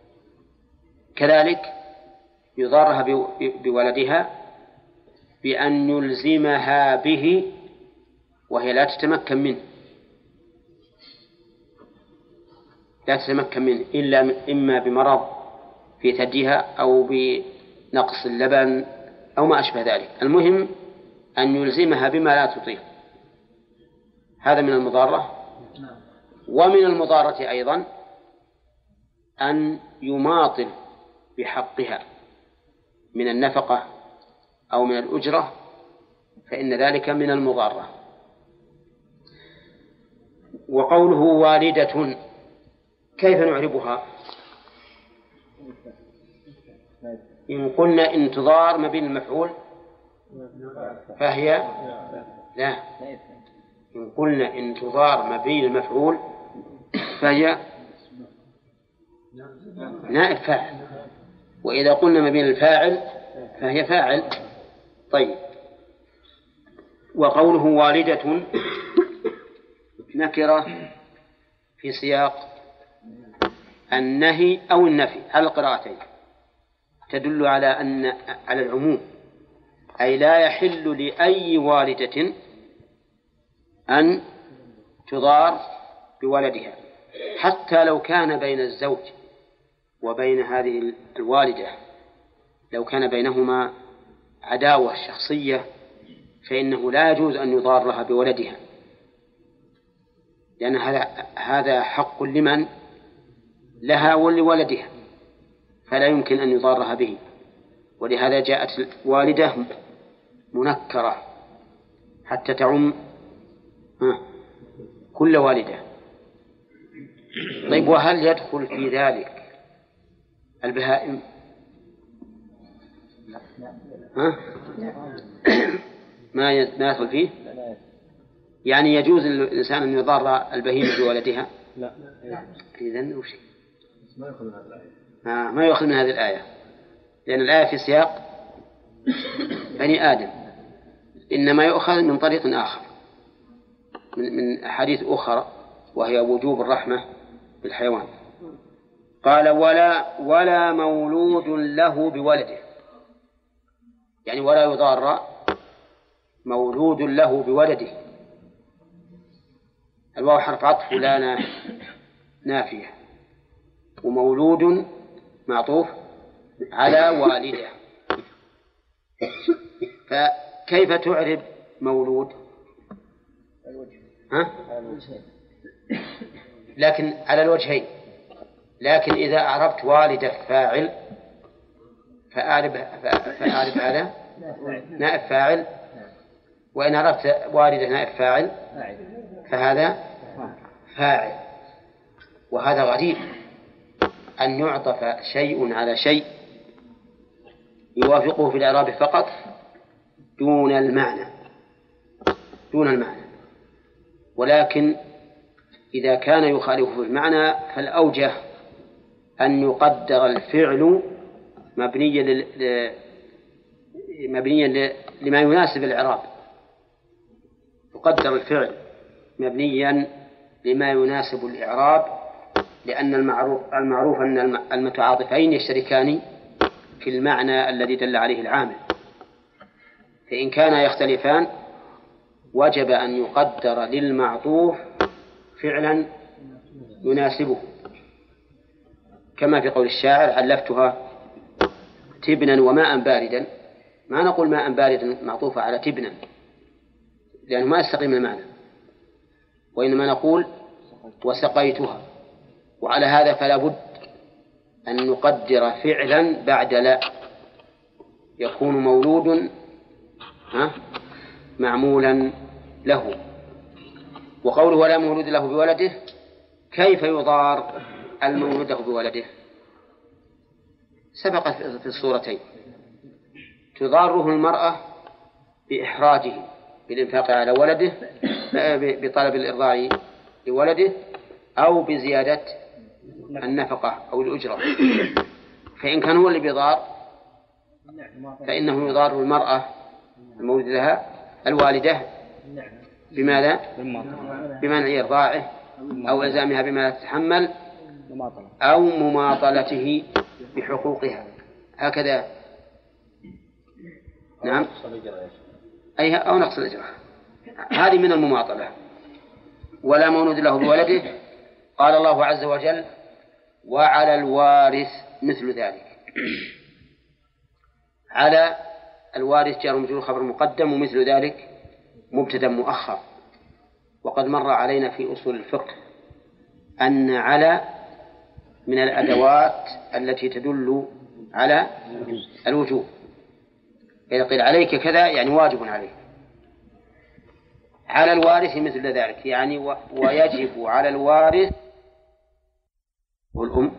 كذلك يضارها بولدها بأن يلزمها به وهي لا تتمكن منه، لا تتمكن منه إلا إما بمرض في ثديها أو بنقص اللبن أو ما أشبه ذلك. المهم أن يلزمها بما لا تطيق. هذا من المضارة. ومن المضارة أيضا أن يماطل بحقها من النفقة أو من الأجرة، فإن ذلك من المضارة. وقوله والدة كيف نعربها؟ إن قلنا إن تضار مبين المفعول فهي لا، إن قلنا إن تضار مبين المفعول فهي نائب فاعل، وإذا قلنا مبين الفاعل فهي فاعل. طيب، وقوله والدة نكرة في سياق النهي أو النفي على القراءتين، تدل على العموم، أي لا يحل لأي والدة أن تضار بولدها، حتى لو كان بين الزوج وبين هذه الوالدة، لو كان بينهما عداوة شخصية فإنه لا يجوز أن يضارها بولدها، لأن هذا حق لمن؟ لها ولولدها، فلا يمكن أن يضارها به. ولهذا جاءت الوالدة منكرة حتى تعم كل والدة. طيب، وهل يدخل في ذلك البهائم؟ ما يدخل فيه؟ يعني يجوز للإنسان أن يضار البهيمة بولدها؟ لا. إذن وش؟ ما يؤخذ من هذه الآية، لأن الآية في سياق بني آدم، إنما يؤخذ من طريق آخر، من أحاديث أخرى، وهي وجوب الرحمة بالحيوان. قال ولا مولود له بولده، يعني ولا يضار مولود له بولده. الواو حرف عطف ولا نافية، ومولود معطوف على والده. فكيف تعرب مولود؟ لكن على الوجهين، لكن إذا أعربت والدة فاعل فأعرب هذا نائب فاعل، وإن عرفت والدة نائب فاعل فهذا فاعل. وهذا غريب أن يعطف شيء على شيء يوافقه في الإعراب فقط دون المعنى، ولكن إذا كان يخالفه في المعنى فالأوجه أن يقدر الفعل مبنيا لما يناسب الإعراب، يقدر الفعل مبنيا لما يناسب الإعراب، لأن المعروف أن المتعاطفين يشتركان في المعنى الذي دل عليه العامل، فإن كانا يختلفان وجب أن يقدر للمعطوف فعلا يناسبه، كما في قول الشاعر علفتها تبنا وماء باردا. ما نقول ماء باردا معطوفة على تبنا لأنه ما يستقيم المعنى، وإنما نقول وسقيتها. وعلى هذا فلا بد أن نقدر فعلا بعد لا، يكون مولود معمولا له. وقوله ولا مولود له بولده، كيف يضار المولود له بولده؟ سبق في الصورتين، تضاره المرأة بإحراجه بالإنفاق على ولده بطلب الإرضاع لولده أو بزيادة النفقة أو الأجرة. فإن كان هو اللي بيضار فإنه يضار المرأة المولود لها الوالدة بماذا؟ بمنع إرضاعه أو إلزامها بما لا تتحمل أو مماطلته بحقوقها، هكذا. نعم، أو نقص الأجرة، هذه من المماطلة. ولا مولود له بولده، قال الله عز وجل: وعلى الوارث مثل ذلك. على الوارث جار ومجرور خبر مقدم، ومثل ذلك مبتدأ مؤخر. وقد مر علينا في أصول الفقه أن على من الأدوات التي تدل على الوجوب. إذا قيل عليك كذا يعني واجب عليك. على الوارث مثل ذلك يعني ويجب على الوارث والأم.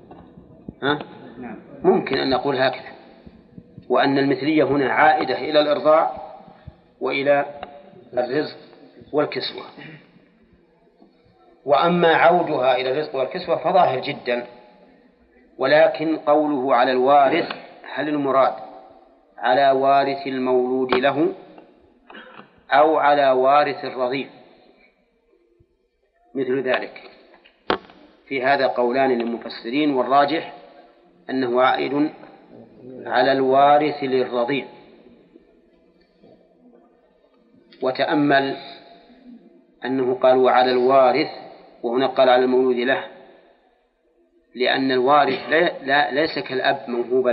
ممكن أن نقول هكذا، وأن المثلية هنا عائدة إلى الإرضاع وإلى الرزق والكسوة. وأما عودها إلى الرزق والكسوة فظاهر جدا. ولكن قوله على الوارث، هل المراد على وارث المولود له أو على وارث الرضيع؟ مثل ذلك في هذا قولان للمفسرين، والراجح أنه عائد على الوارث للرضيع. وتأمل أنه قال وعلى الوارث وهنا قال على المولود له، لأن الوارث ليس كالأب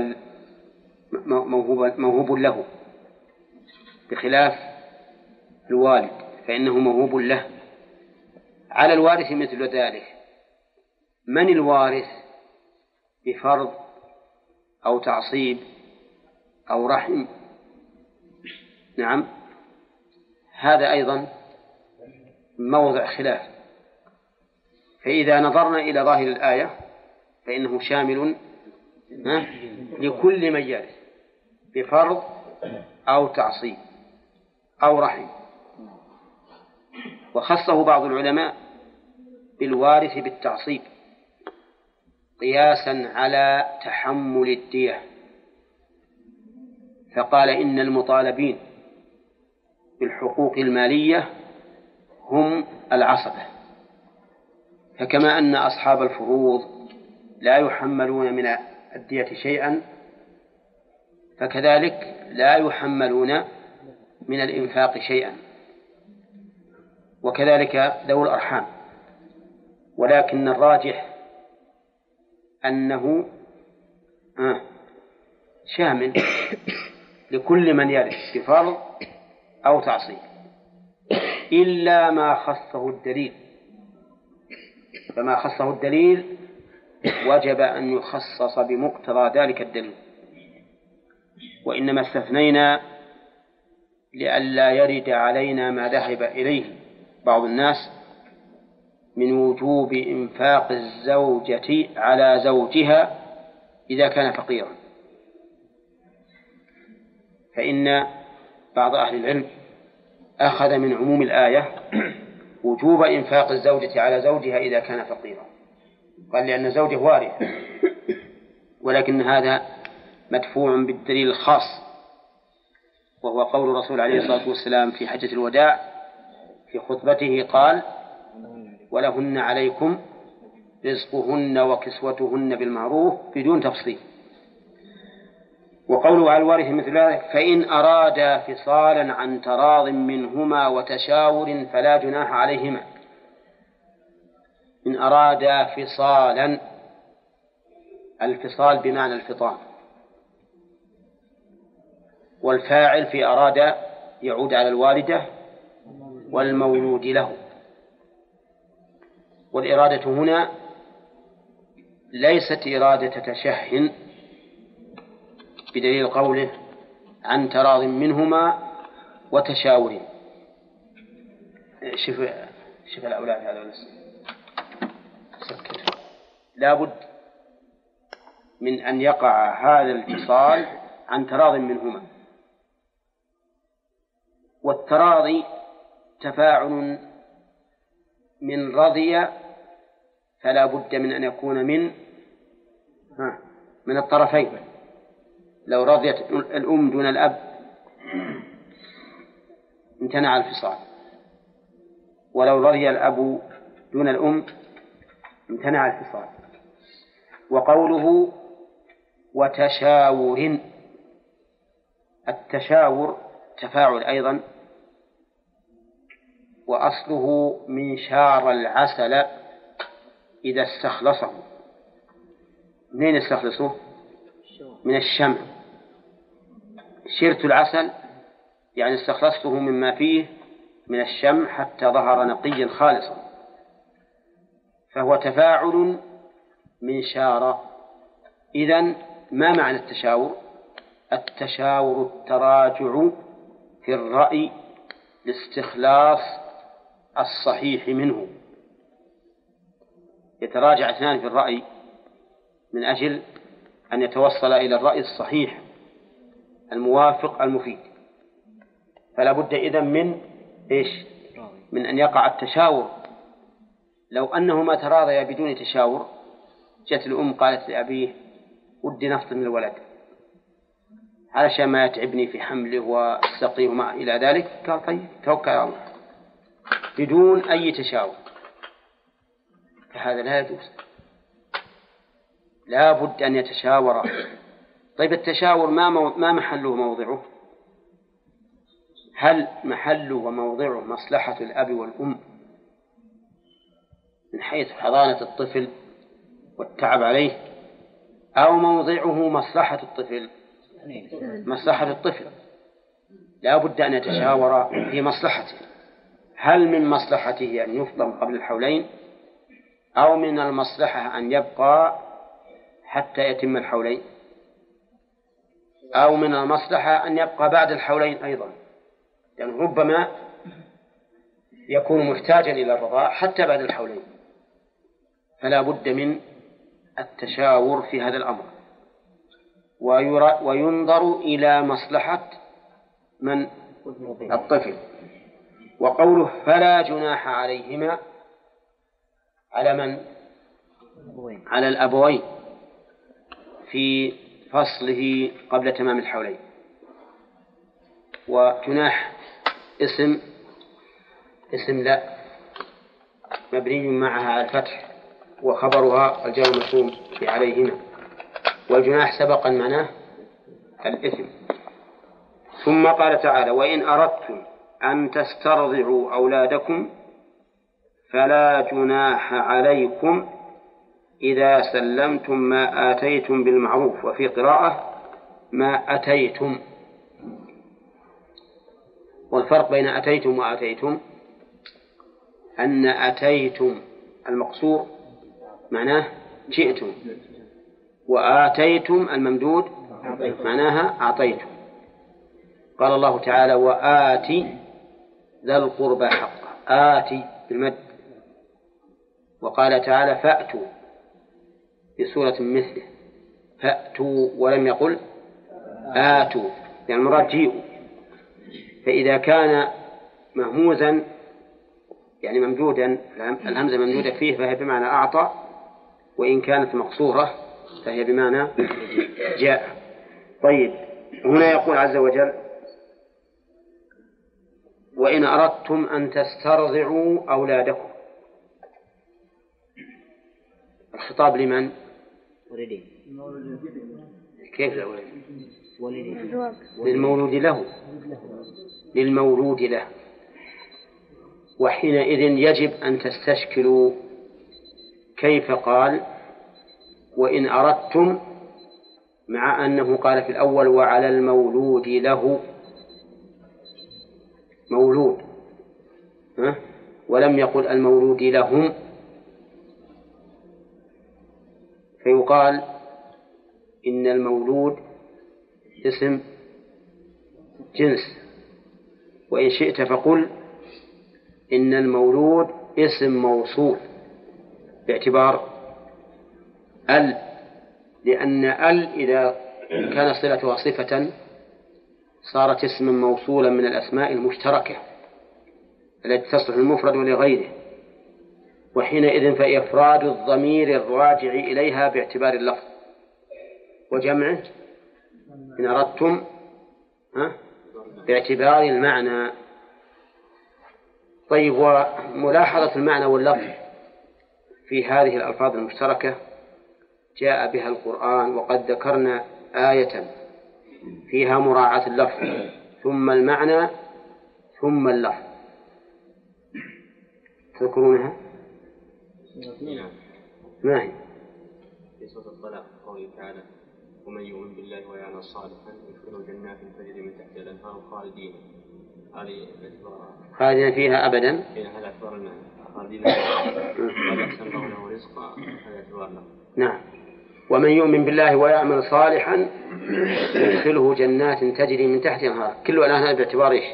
موهوب له، بخلاف الوالد فإنه موهوب له. على الوارث مثل ذلك. من الوارث بفرض أو تعصيب أو رحم؟ نعم، هذا أيضا موضع خلاف. فإذا نظرنا إلى ظاهر الآية فإنه شامل لكل من يرث بفرض أو تعصيب أو رحم. وخصه بعض العلماء بالوارث بالتعصيب قياسا على تحمل الدية، فقال إن المطالبين بالحقوق المالية هم العصبة، فكما أن أصحاب الفروض لا يحملون من الدية شيئا فكذلك لا يحملون من الإنفاق شيئا، وكذلك ذوي الأرحام. ولكن الراجح أنه شامل لكل من يرث بفرض أو تعصيب إلا ما خصه الدليل. فما خصه الدليل وجب أن يخصص بمقتضى ذلك الدليل، وإنما استثنينا لئلا يرد علينا ما ذهب إليه بعض الناس من وجوب إنفاق الزوجة على زوجها إذا كان فقيرا. فإن بعض أهل العلم أخذ من عموم الآية وجوب إنفاق الزوجة على زوجها إذا كان فقيرا، قال لأن زوجه وارث، ولكن هذا مدفوع بالدليل الخاص، وهو قول الرسول عليه الصلاة والسلام في حجة الوداع في خطبته قال: ولهن عليكم رزقهن وكسوتهن بالمعروف بدون تفصيل. وقوله على الوارث مثل ذلك فإن أرادا فصالا عن تراض منهما وتشاور فلا جناح عليهما. إن أرادا فصالا، الفصال بمعنى الفطام، والفاعل في أراد يعود على الوالدة والمولود له. والإرادة هنا ليست إرادة تشهٍ بدليل قوله عن تراض منهما وتشاور. شوف الأولاد هذا سكت. لابد من أن يقع هذا الاتصال عن تراض منهما. والتراضي تفاعل من رضي فلا بد من أن يكون من الطرفين. لو رضيت الأم دون الأب امتنع الفصال، ولو رضي الأب دون الأم امتنع الفصال. وقوله وتشاور، التشاور تفاعل أيضا، وأصله من شار العسل إذا استخلصه. منين استخلصه؟ من الشمع. شرت العسل يعني استخلصته مما فيه من الشمع حتى ظهر نقيا خالصا، فهو تفاعل من شار. إذن ما معنى التشاور؟ التشاور التراجع في الرأي لاستخلاص الصحيح منه. يتراجع اثنان في الرأي من أجل أن يتوصل إلى الرأي الصحيح الموافق المفيد، فلا بد إذن من من أن يقع التشاور. لو أنهما تراضيا بدون تشاور، جاءت الأم قالت لأبيه ودي نفطم الولد علشان ما يتعبني في حمله والسقيه وما إلى ذلك، قال طيب توكل على الله، بدون أي تشاور، فهذا لا يجوز، لا بد أن يتشاور. طيب التشاور ما محله موضعه؟ هل محله وموضعه مصلحة الأب والأم من حيث حضانة الطفل والتعب عليه، أو موضعه مصلحة الطفل؟ مصلحة الطفل، لا بد أن يتشاور في مصلحته. هل من مصلحته أن يفطم قبل الحولين، أو من المصلحة أن يبقى حتى يتم الحولين، أو من المصلحة أن يبقى بعد الحولين أيضا، لأن يعني ربما يكون محتاجا إلى الرضاع حتى بعد الحولين، فلا بد من التشاور في هذا الأمر. وينظر إلى مصلحة من الطفل. وقوله فلا جناح عليهما، على من؟ على الأبوين في فصله قبل تمام الحولين. وجناح اسم لا مبني معها على الفتح، وخبرها الجار المفهوم في عليهما، والجناح سبقا معناه الإثم. ثم قال تعالى وإن أردتم أن تسترضعوا أولادكم فلا جناح عليكم إذا سلمتم ما آتيتم بالمعروف، وفي قراءة ما أتيتم. والفرق بين أتيتم وآتيتم أن أتيتم المقصور معناه جئتم، وآتيتم الممدود معناها أعطيتم. قال الله تعالى وآتي ذا القربى حقه، آتي بالمد. وقال تعالى فأتوا في سورة مثله فأتوا، ولم يقل آتوا، يعني المراد جيئوا. فإذا كان مهموزا يعني ممدودا، الهمزة ممدودة فيه فهي بمعنى أعطى، وإن كانت مقصورة فهي بمعنى جاء. طيب هنا يقول عز وجل وإن أردتم أن تسترضعوا أولادكم، الخطاب لمن؟ كيف للمولود له، للمولود له. وحينئذ يجب أن تستشكلوا كيف قال وإن أردتم، مع أنه قال في الأول وعلى المولود له مولود، ولم يقل المولود لهم، فيقال إن المولود اسم جنس، وإن شئت فقل إن المولود اسم موصول باعتبار لأن إذا كان صلتها صفة صارت اسما موصولا من الأسماء المشتركة، التي تصلح للمفرد ولغيره، وحينئذ فإفراد الضمير الراجع إليها باعتبار اللفظ، وجمعه إن أردتم باعتبار المعنى. طيب، وملاحظة المعنى واللفظ في هذه الألفاظ المشتركة جاء بها القرآن، وقد ذكرنا آية فيها مراعاة اللفظ ثم المعنى ثم اللفظ، تذكرونها؟ ما هي؟ في سورة الطلاق قوله تعالى: ومن يؤمن بالله ويعمل صالحا يدخله جنات تجري من تحتها الأنهار خالدين فيها أبدا. هذا اعتبار المعنى، خالدين فيها أحسن الله له رزقا، هذا اعتبار له. نعم. ومن يؤمن بالله ويعمل صالحا يدخله جنات تجري من تحتها الأنهار، كل الآن باعتبار إيش؟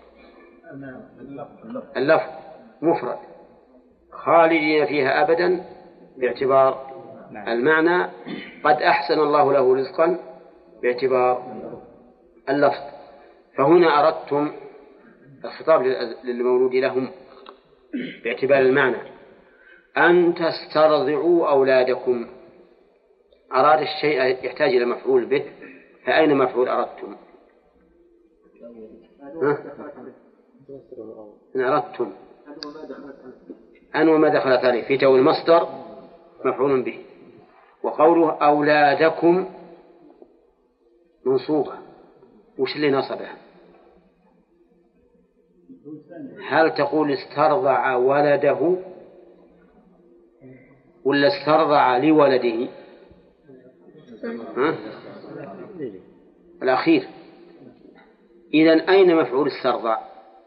اللفظ مفرد. خالدين فيها أبدا باعتبار المعنى. قد أحسن الله له رزقا باعتبار اللفظ. فهنا أردتم الخطاب للمولود لهم باعتبار المعنى، أن تسترضعوا أولادكم. أراد الشيء يحتاج إلى مفعول به، فأين مفعول أردتم؟ إن أردتم أن وما دخلت عليه في جو المصدر مفعول به. وقوله أولادكم منصوبة، وش اللي نصبها؟ هل تقول استرضع ولده ولا استرضع لولده؟ الأخير. إذن أين مفعول استرضع؟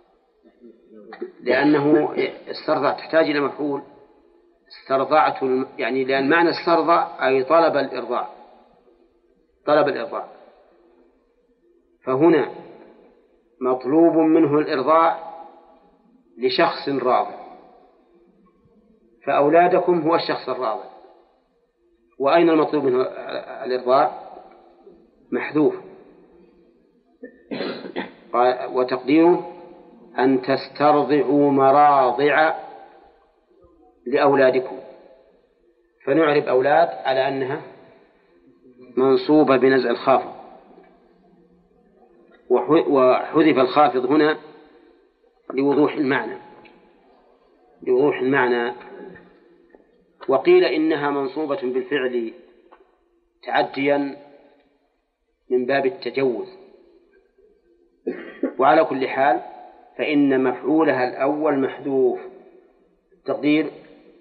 لأنه استرضع تحتاج إلى مفعول. استرضعت يعني لأن معنى استرضع أي طلب الإرضاع، طلب الإرضاع. فهنا مطلوب منه الإرضاع لشخص راضع، فأولادكم هو الشخص الراضع. وأين المطلوب منه الإرضاع؟ محذوف، وتقديره أن تسترضعوا مراضع لأولادكم. فنعرب أولاد على أنها منصوبة بنزع الخافض، وحذف الخافض هنا لوضوح المعنى. وقيل إنها منصوبة بالفعل تعديا من باب التجوز. وعلى كل حال فإن مفعولها الأول محذوف، تقدير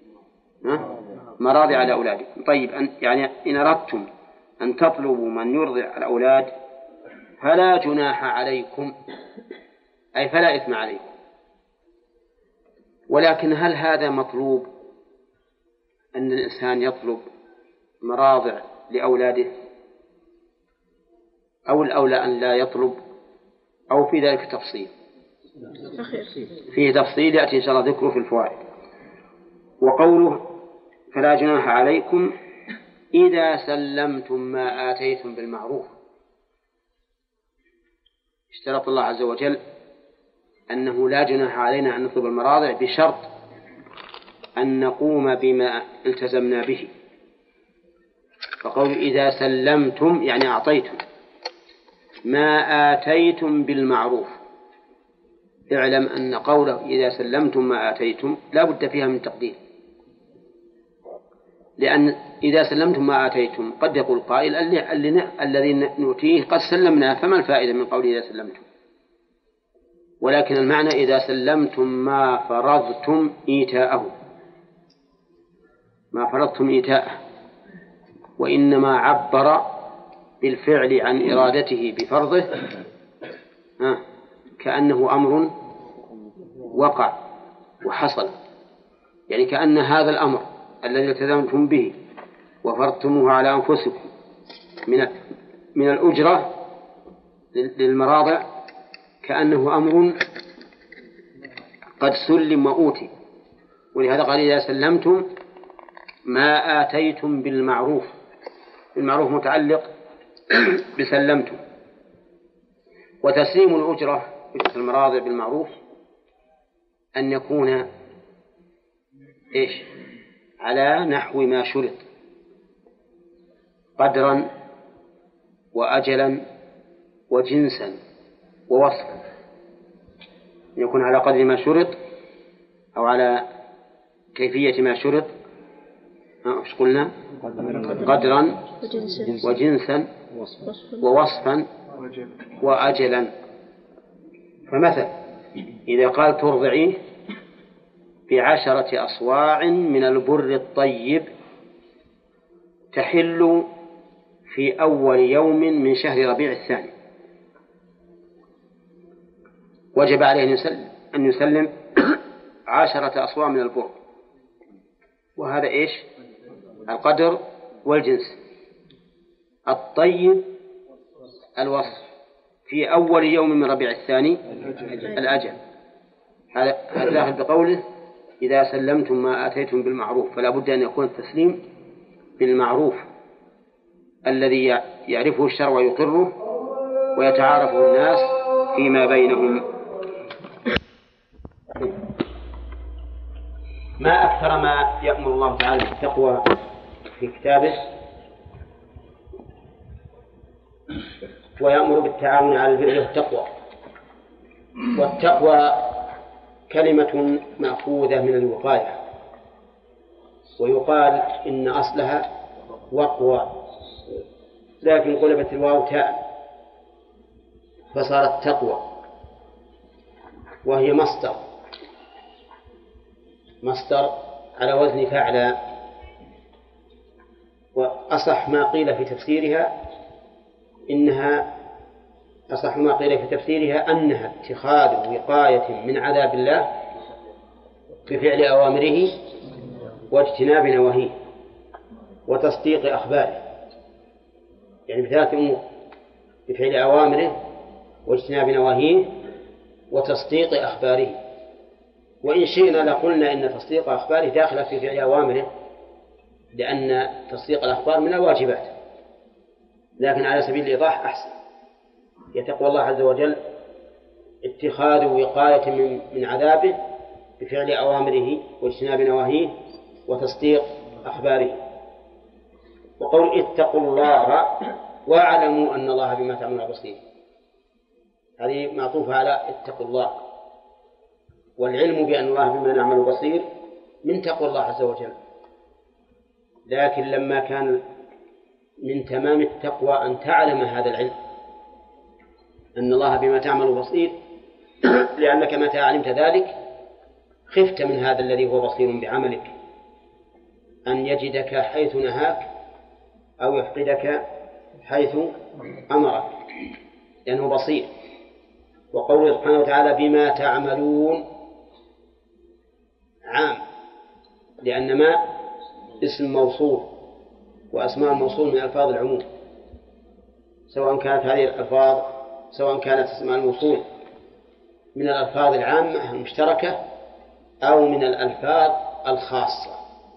مراضع لأولادكم. طيب، يعني إن أردتم أن تطلبوا من يرضع الأولاد فلا جناح عليكم، أي فلا إثم عليكم. ولكن هل هذا مطلوب أن الإنسان يطلب مراضع لأولاده، أو الأولى أن لا يطلب، أو في ذلك تفصيل؟ فيه تفصيل يأتي إن شاء الله ذكره في الفوائد. وقوله فلا جناح عليكم إذا سلمتم ما آتيتم بالمعروف، اشترط الله عز وجل أنه لا جناح علينا أن نطلب المراضع بشرط أن نقوم بما التزمنا به. فقول إذا سلمتم يعني أعطيتم ما آتيتم بالمعروف. اعلم أن قوله إذا سلمتم ما آتيتم لا بد فيها من تقدير، لأن إذا سلمتم ما آتيتم قد يقول قائل الذي نؤتيه قد سلمناه، فما الفائدة من قول إذا سلمتم؟ ولكن المعنى إذا سلمتم ما فرضتم إيتاءه، ما فرضتم إيتاءه. وإنما عبر بالفعل عن إرادته بفرضه كأنه أمر وقع وحصل، يعني كأن هذا الأمر الذي التزمتم به وفرضتموه على أنفسكم من الأجرة للمراضع كأنه أمر قد سلم وأوتي. ولهذا قال إذا سلمتم ما آتيتم بالمعروف. المعروف متعلق بسلمتم. وتسليم الأجرة المراضع بالمعروف أن يكون إيش على نحو ما شرط قدرا وأجلا وجنسا ووصفا، يكون على قدر ما شرط أو على كيفية ما شرط. إيش قلنا؟ قدرا وجنسا ووصفا وأجلا. فمثلا إذا قال ترضعيه ب10 أصواع من البر الطيب تحل في أول يوم من شهر ربيع الثاني، وجب عليه أن يسلم 10 أصواع من البر، وهذا إيش؟ القدر والجنس. الطيب الوصف في أول يوم من ربيع الثاني الأجل. هذا داخل بقوله إذا سلمتم ما آتيتم بالمعروف، فلا بد أن يكون التسليم بالمعروف الذي يعرفه الشرع ويقره ويتعارفه الناس فيما بينهم. ما أكثر ما يأمر الله تعالى بالتقوى في كتابه، ويأمر بالتعاون على البر والتقوى. والتقوى كلمة مأخوذة من الوقاية، ويقال إن أصلها وقوى، لكن قلبت الواو تاء فصارت تقوى، وهي مصدر على وزن فعل. وأصح ما قيل في تفسيرها أنها اتخاذ وقاية من عذاب الله بفعل أوامره واجتناب نواهيه وتصديق أخباره، يعني بثلاث أمور: بفعل أوامره واجتناب نواهيه وتصديق أخباره. وإن شئنا لقلنا إن تصديق أخباره داخل في فعل أوامره، لأن تصديق الأخبار من الواجبات، لكن على سبيل الإيضاح أحسن. يتقوى الله عز وجل اتخاذ وقاية من عذابه بفعل أوامره واجتناب نواهيه وتصديق أخباره. وقول اتقوا الله واعلموا أن الله بما تعملون بصير، هذه معطوفة على اتقوا الله، والعلم بأن الله بما نعمل بصير من تقوى الله عز وجل. لكن لما كان من تمام التقوى أن تعلم هذا العلم أن الله بما تعمل بصير، لأنك متى علمت ذلك خفت من هذا الذي هو بصير بعملك أن يجدك حيث نهاك أو يفقدك حيث أمرك، لأنه بصير. وقوله سبحانه وتعالى بما تعملون عام، لأن ما اسم موصول، وأسماء الموصول من ألفاظ العموم، سواء كانت هذه الألفاظ كانت اسماء الموصول من الألفاظ العامة المشتركة أو من الألفاظ الخاصة.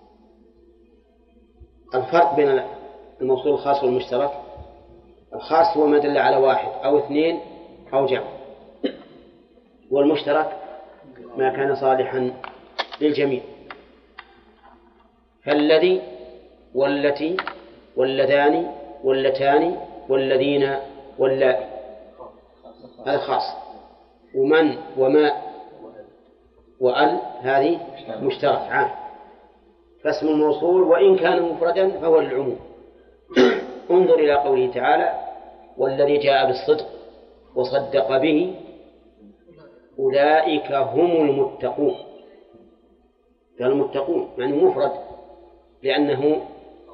الفرق بين الموصول الخاص والمشترك: الخاص هو ما دل على واحد أو اثنين أو جمع، والمشترك ما كان صالحا للجميع. فالذي والتي واللذان واللتان والذين واللائي هذا خاص، ومن وما وأل هذه مشترك عام. فاسم الموصول وإن كان مفردا فهو للعموم. انظر إلى قوله تعالى والذي جاء بالصدق وصدق به أولئك هم المتقون. فالمتقون يعني مفرد لأنه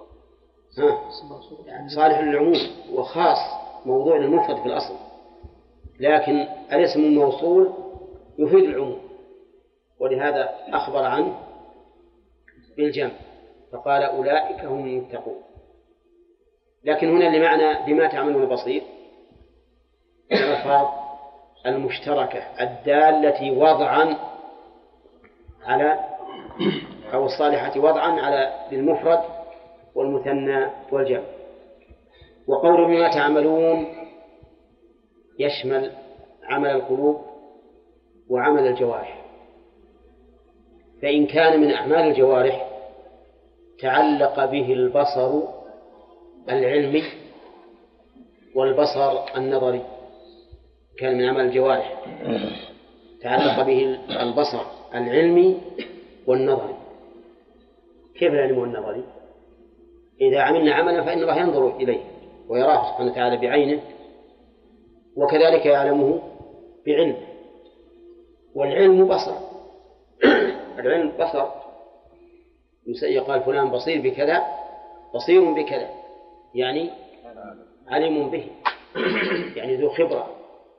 صالح للعموم، وخاص موضوع المفرد في الأصل، لكن الاسم الموصول يفيد العموم، ولهذا أخبر عنه بالجمع فقال أولئك هم المتقون. لكن هنا اللي معنى بما تعملون بصير الألفاظ المشتركة الدالة وضعا على أو الصالحة وضعا على للمفرد والمثنى والجمع. وقول بما تعملون يشمل عمل القلوب وعمل الجوارح، فإن كان من أعمال الجوارح تعلق به البصر العلمي والبصر النظري، كان من أعمال الجوارح تعلق به البصر العلمي والنظري. كيف العلم والنظري؟ إذا عملنا عملا فإن الله ينظر إليه ويراه سبحانه وتعالى بعينه، وكذلك يعلمه بعلمه. والعلم بصر العلم بصر، يقال فلان بصير بكذا، بصير بكذا، يعني علم به، يعني ذو خبرة.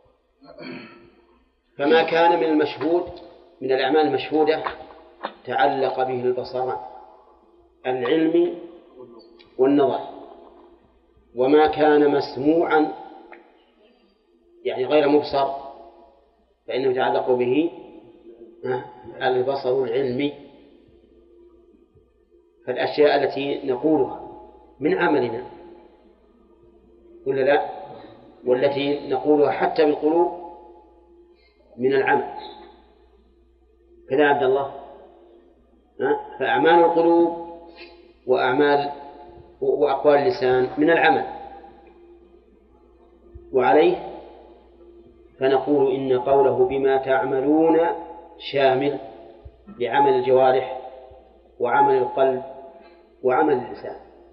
فما كان من المشهود من الأعمال المشهودة تعلق به البصران العلمي والنظر، وما كان مسموعا يعني غير مبصر فإنه يتعلق به البصر العلمي. فالأشياء التي نقولها من عملنا ولا لا، والتي نقولها حتى بالقلوب من العمل، كذا عبد الله. فأعمال القلوب وأعمال وأقوال اللسان من العمل، وعليه فنقول إن قوله بما تعملون شامل لعمل الجوارح وعمل القلب وعمل اللسان.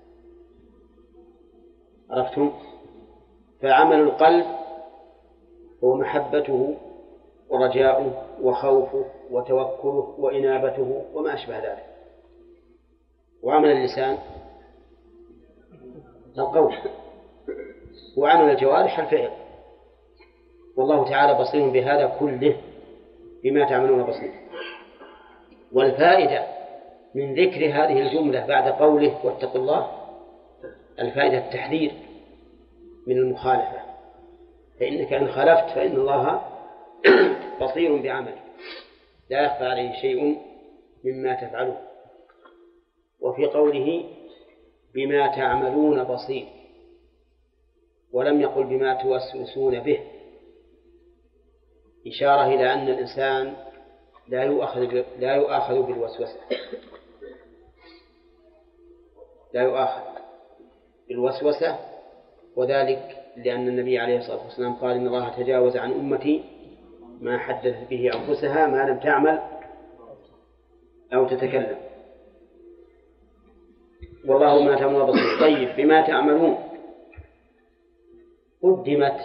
عرفتم؟ فعمل القلب هو محبته ورجاؤه وخوفه وتوكله وإنابته وما أشبه ذلك. وعمل اللسان القول، وعمل الجوارح الفعل. والله تعالى بصير بهذا كله، بما تعملون بصير. والفائدة من ذكر هذه الجملة بعد قوله واتقوا الله، الفائدة التحذير من المخالفة، فإنك إن خالفت فإن الله بصير بعملك لا يخفى عليه شيء مما تفعله. وفي قوله بما تعملون بصير ولم يقل بما توسوسون به، إشارة إلى أن الإنسان لا يؤاخذ بالوسوسة، لا يؤاخذ بالوسوسة، وذلك لأن النبي عليه الصلاة والسلام قال إن الله تجاوز عن أمتي ما حدثت به أنفسها ما لم تعمل أو تتكلم، والله ما تعملون بصير. طيب بما تعملون قدمت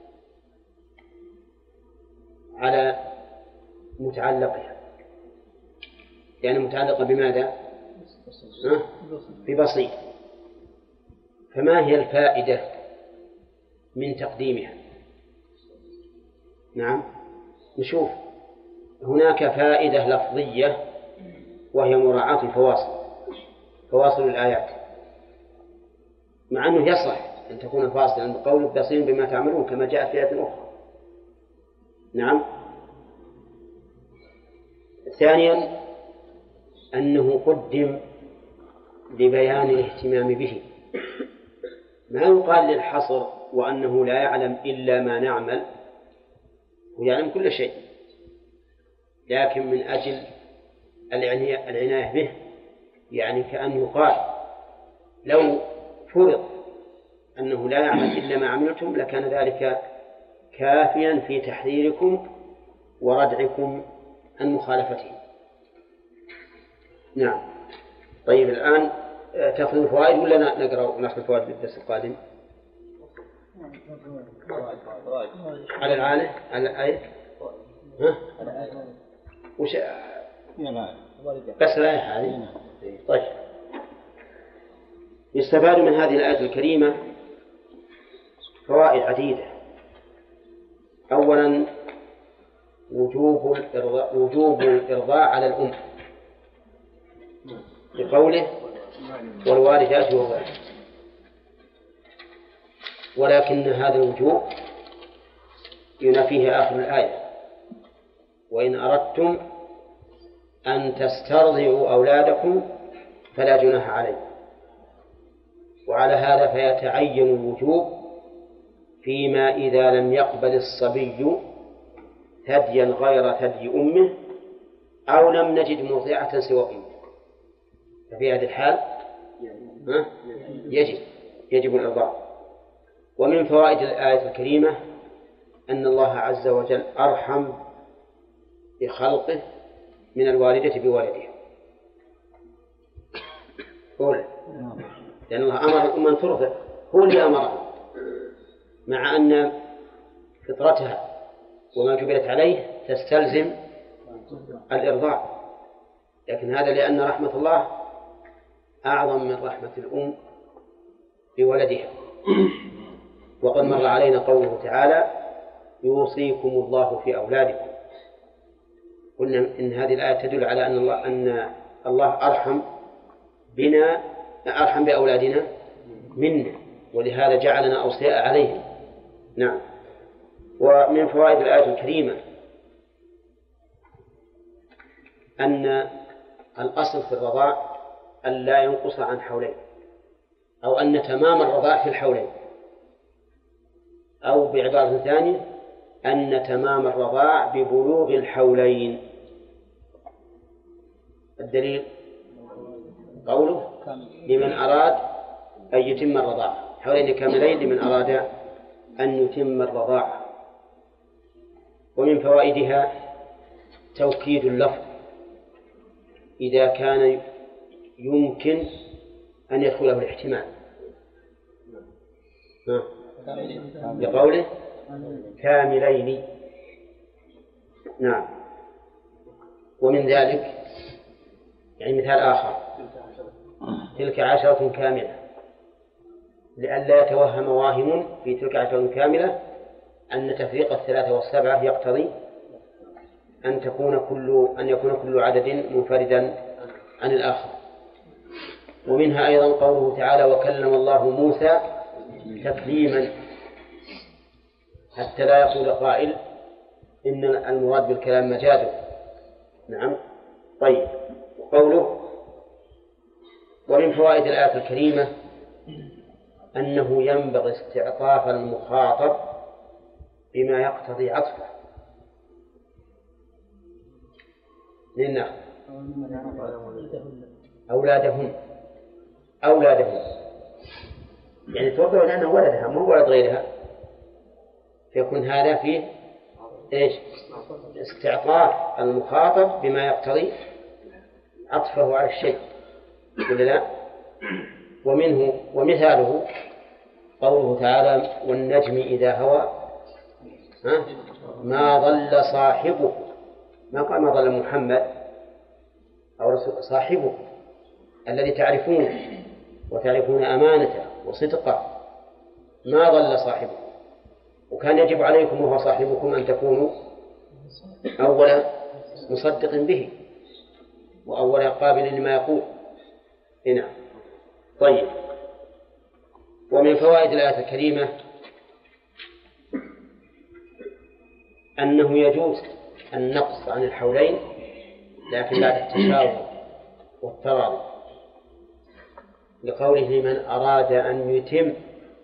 على متعلقها، يعني متعلقة بماذا؟ ببصير. فما هي الفائدة من تقديمها؟ نعم نشوف. هناك فائدة لفظية وهي مراعاة فواصل الآيات، مع أنه يصح أن تكون فاصلا بقول بصير بما تعملون كما جاء في آية أخرى. نعم. ثانيا أنه قدم لبيان الاهتمام به، ما يقال للحصر وأنه لا يعلم إلا ما نعمل، ويعلم كل شيء، لكن من أجل العناية به، يعني كأن يقال لو فرض أنه لا يعمل إلا ما عملتم لكان ذلك كافيا في تحذيركم وردعكم عن مخالفته. نعم. طيب الآن تأخذ الفوائد ولا نقرأ ونأخذ الفوائد بالدرس القادم؟ على العالة على الآية وش بس الآية هذه. طيب يستفاد من هذه الآية الكريمة فوائد عديدة. أولا وجوب الإرضاء على الأم بقوله والوالدات يرضعن، ولكن هذا الوجوب ينافيه آخر الآية وإن أردتم أن تسترضعوا أولادكم فلا جناح عليكم. وعلى هذا فيتعين الوجوب فيما إذا لم يقبل الصبي ثديا غير ثدي أمه أو لم نجد مرضعة سوى أم، ففي هذه الحال يجب الإرضاع. ومن فوائد الآية الكريمة أن الله عز وجل أرحم بخلقه من الوالدة بولدها، لأن الله أمر الأم أن ترضع، هو اللي أمرها، مع أن فطرتها وما جبلت عليه تستلزم الإرضاع، لكن هذا لأن رحمة الله أعظم من رحمة الأم بولدها. وقد مر علينا قوله تعالى يوصيكم الله في أولادكم، قلنا إن هذه الآية تدل على أن الله أرحم بأولادنا منا، ولهذا جعلنا أوصياء عليهم. نعم. ومن فوائد الآية الكريمة أن الأصل في الرضاع أن لا ينقص عن حولين، أو أن تمام الرضاع في الحولين، أو بعبارة ثانية أن تمام الرضاع ببلوغ الحولين. الدليل قوله لمن أراد أن يتم الرضاع، حولين كاملين لمن أراد أن يتم الرضاع. ومن فوائدها توكيد اللفظ إذا كان يمكن أن يدخله الاحتمال، لقوله كاملين. نعم. ومن ذلك يعني مثال آخر تلك 10 كاملة، لئلا يتوهم واهم في تلك 10 كاملة أن تفريق 3 و7 يقتضي أن يكون كل عدد منفردا عن الآخر. ومنها أيضا قوله تعالى وكلم الله موسى تكليما، حتى لا يقول قائل إن المراد بالكلام مجازه. نعم. طيب. قوله ومن فوائد الآية الكريمة أنه ينبغي استعطاف المخاطب بما يقتضي عطفه. لأن أولادهن يعني ترضع لأنه ولدها مو ولد غيرها، فيكون هذا فيه استعطاف المخاطب بما يقتضي عطفه على الشيء ولا لا؟ ومثاله قوله تعالى والنجم إذا هوى ما ضل صاحبه، ما قال ما ضل محمد أو رسول، صاحبه الذي تعرفونه وتعرفون أمانته وصدقه، ما ضل صاحبه. وكان يجب عليكم وهو صاحبكم أن تكونوا أولا مصدق به وأولا قابل لما يقول. هنا. طيب. ومن فوائد الآية الكريمة أنه يجوز النقص عن الحولين لكن بعد التشاور والتراضي، لقوله لمن أراد أن يتم.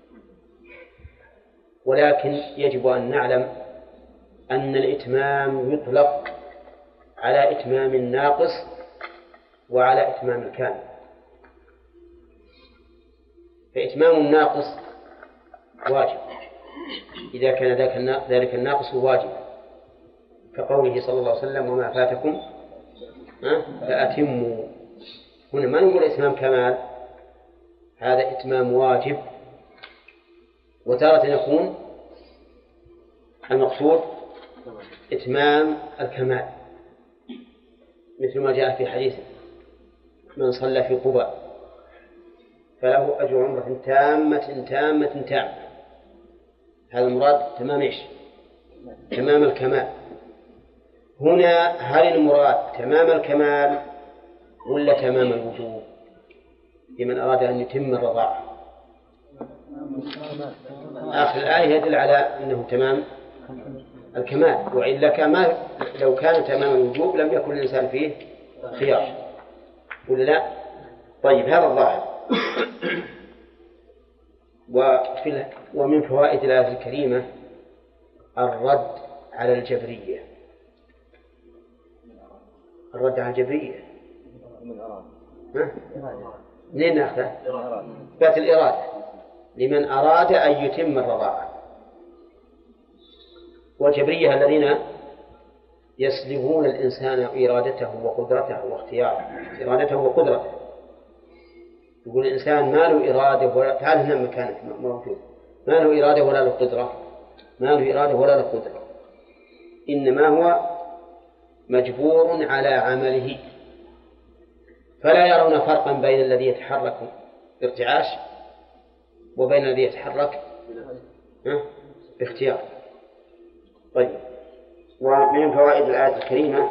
ولكن يجب أن نعلم أن الإتمام يطلق على إتمام الناقص وعلى إتمام الكامل. فإتمام الناقص واجب إذا كان ذلك الناقص واجب، كقوله صلى الله عليه وسلم وما فاتكم فأتموا. هنا ما نقول إتمام كمال، هذا إتمام واجب. وتارة يكون المقصود إتمام الكمال، مثل ما جاء في حديث من صلى في قباء فله أجر عمرة تامة تامة تامة. هذا المراد تمام إيش؟ تمام الكمال. هنا هل المراد تمام الكمال ولا تمام الوجوب لمن أراد أن يتم الرضاعة؟ آخر الآية يدل على أنه تمام الكمال، وإلا كما لو كان تمام الوجوب لم يكن الإنسان فيه خيار ولا لا؟ طيب. هذا الظاهر. ومن فوائد الآية الكريمة الرد على الجبرية. الرد على الجبرية من أراد منين نأخذه؟ إثبات الإرادة لمن أراد أن يتم الرضاعة. والجبرية الذين يسلبون الإنسان إرادته وقدرته واختياره، إرادته وقدرته. يقول الإنسان ما له إرادة تعال هنا مكانك موجود، ما له إرادة ولا له قدرة، ما له إرادة ولا له قدرة، إنما هو مجبور على عمله. فلا يرون فرقا بين الذي يتحرك بارتعاش وبين الذي يتحرك باختيار. طيب، ومن فوائد الآية الكريمة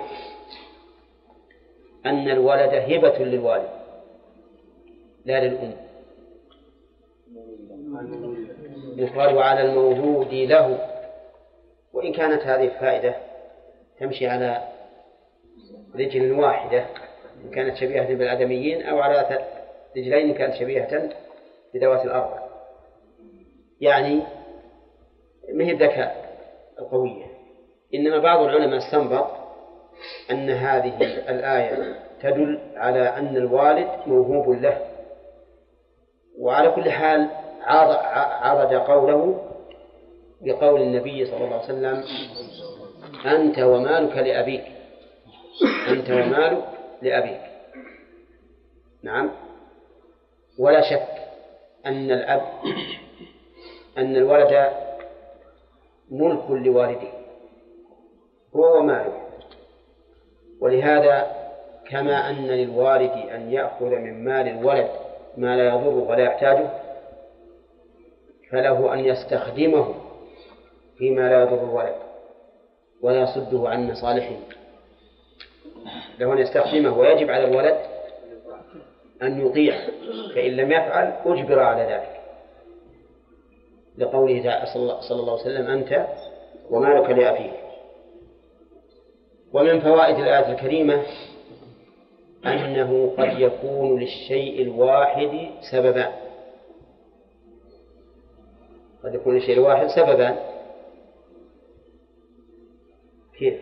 أن الولد هبة للوالد لا للأم. يقال على المولود له، وإن كانت هذه الفائدة تمشي على رجل واحدة إن كانت شبيهة بالآدميين، أو على رجلين إن كانت شبيهة بذوات الأربع، يعني مهي الذكاء القوية. إنما بعض العلماء استنبط أن هذه الآية تدل على أن الوالد موهوب له. وعلى كل حال عارض قوله بقول النبي صلى الله عليه وسلم: أنت ومالك لأبيك، أنت ومالك لأبيك. نعم، ولا شك أن الولد ملك لوالده هو وماله. ولهذا كما أن للوالد أن يأخذ من مال الولد ما لا يضره ولا يحتاجه، فله أن يستخدمه فيما لا يضر الولد ولا يصده عن مصالحه. له أن يستخدمه، ويجب على الولد أن يطيع، فإن لم يفعل أجبر على ذلك، لقوله صلى الله عليه وسلم: أنت ومالك لأبيك. ومن فوائد الآية الكريمة أنه قد يكون للشيء الواحد سببان. قد يكون للشيء الواحد سببان. كيف؟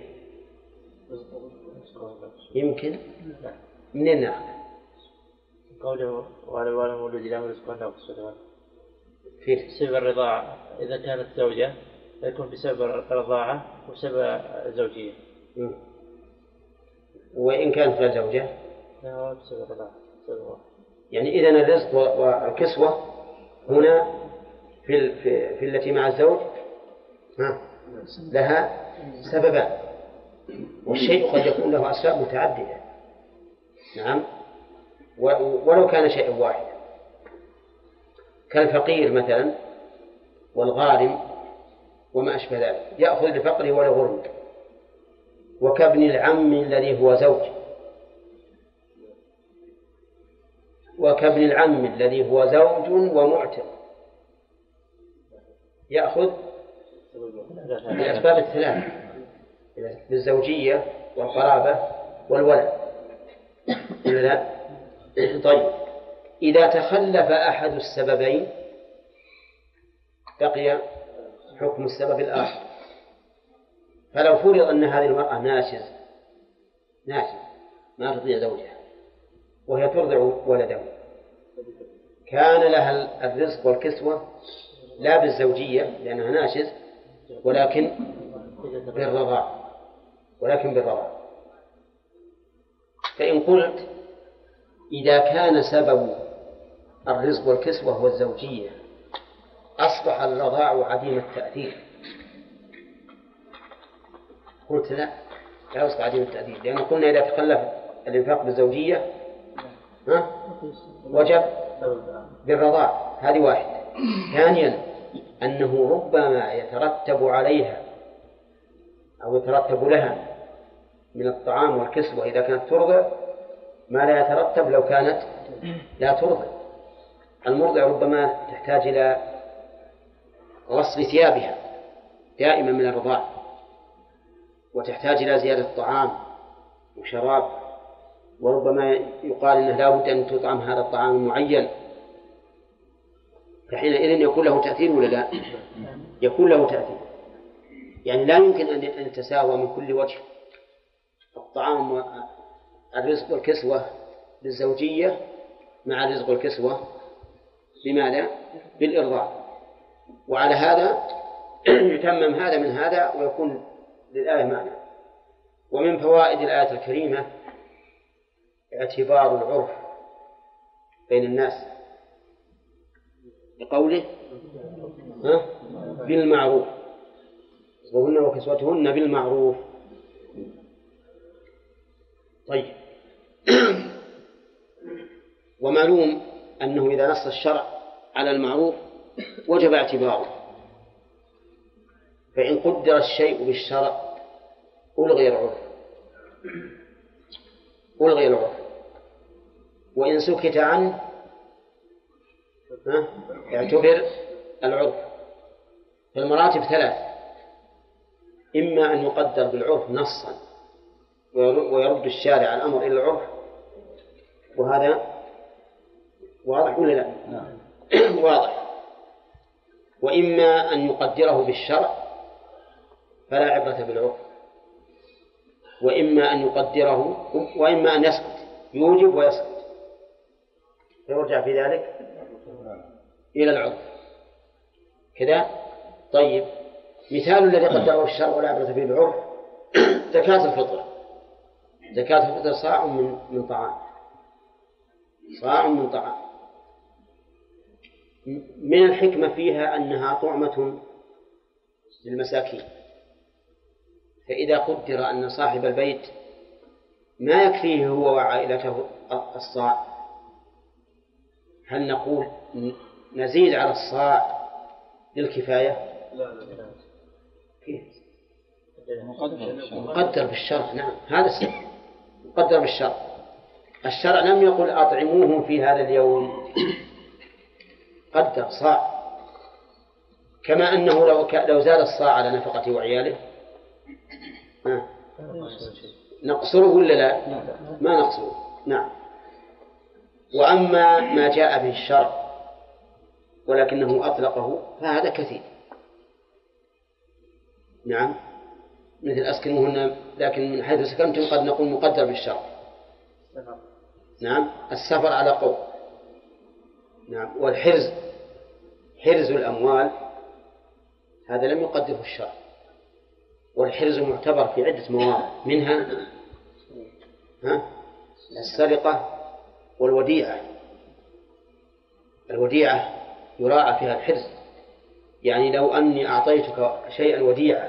يمكن منين نأخذ؟ قوله: وعلى الوالد المولود له رزقهن وكسوتهن. كيف؟ سبب الرضاعة إذا كانت زوجة يكون بسبب الرضاعة وسبب الزوجية. وإن كانت لا زوجة لا، بسبب الرضاعة. يعني إذن الرزق والكسوة هنا في التي مع الزوج لها سببان، والشيء قد يكون له أسباب متعددة. نعم، ولو كان شيء واحد، كالفقير مثلا والغارم وما أشبه ذلك، يأخذ لفقره ولا غرم. وكابن العم الذي هو زوج، وكابن العم الذي هو زوج ومعتق، يأخذ الأسباب الثلاث: بالزوجية والقرابة والولد. لا. طيب، إذا تخلف أحد السببين بقي حكم السبب الآخر. فلو فرض أن هذه المرأة ناشز ما تطيع زوجها وهي ترضع ولده، كان لها الرزق والكسوة لا بالزوجية لأنها ناشز، ولكن بالرضاع. فإن قلت إذا كان سبب الرزق والكسوة هو الزوجية أصبح الرضاع عديم التأثير، قلت لا يصبح عديم التأثير، لأن قلنا إذا تخلف الإنفاق بالزوجية وجب بالرضاع. هذه واحدة. ثانيا أنه ربما يترتب عليها أو يترتب لها من الطعام والكسوة إذا كانت ترضع ما لا يترتب لو كانت لا ترضع. المرضع ربما تحتاج إلى غسل ثيابها دائما من الرضاع، وتحتاج إلى زيادة طعام وشراب، وربما يقال إنه لا بد أن تطعم هذا الطعام المعين، فحينئذ يكون له تأثير ولا لا؟ يكون له تأثير. يعني لا يمكن أن يتساوى من كل وجه الطعام الرزق والكسوة بالزوجية مع الرزق والكسوة بماذا؟ بالإرضاع. وعلى هذا يتمم هذا من هذا ويكون للآية معنى. ومن فوائد الآية الكريمة اعتبار العرف بين الناس بقوله بالمعروف، وهن وكسوتهن بالمعروف. طيب ومعلوم أنه إذا نص الشرع على المعروف وجب اعتباره، فإن قدر الشيء بالشرع ألغي العرف، وإن سكت عنه اعتبر العرف. فالمراتب ثلاث: إما أن يقدر بالعرف نصا ويرد الشارع الأمر إلى العرف، وهذا واضح ولا لا؟ واضح. وإما أن يقدره بالشرع فلا عبرة بالعرف، وإما أن يسكت يوجب ويسكت فيرجع في ذلك إلى العرف كذا. طيب مثال الذي قدره الشرع ولا عبرة به بالعرف زكاة الفطر. زكاة الفطر صاع من طعام، صاع من طعام. من الحكمة فيها أنها طعمة للمساكين، فإذا قدر أن صاحب البيت ما يكفيه هو وعائلته الصاع، هل نقول نزيد على الصاع للكفاية؟ كيف؟ مقدر بالشرع. نعم هذا السبب، مقدر بالشرع. الشرع لم يقل أطعموهم في هذا اليوم، قدر صاع. كما أنه لو زاد الصاع على نفقته وعياله نقصره ولا لا؟ ما نقصره. نعم. وأما ما جاء به الشرع ولكنه أطلقه فهذا كثير. نعم مثل أسكنوهن، لكن من حيث سكنتم قد نقول مقدر بالشرع. نعم السفر على قول. نعم والحرز، حرز الأموال هذا لم يقدره الشرع، والحرز معتبر في عدة مواضع، منها السرقة والوديعة. الوديعة يراعى فيها الحرز، يعني لو أني أعطيتك شيئا وديعة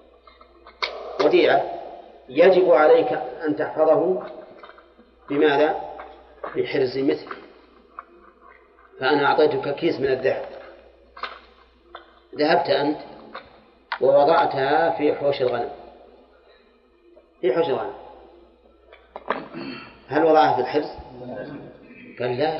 يجب عليك أن تحفظه بماذا؟ بحرز مثل. فأنا أعطيتك كيس من الذهب، ذهبت أنت ووضعتها في حوش الغنم، هل وضعها في الحرز؟ قال لا،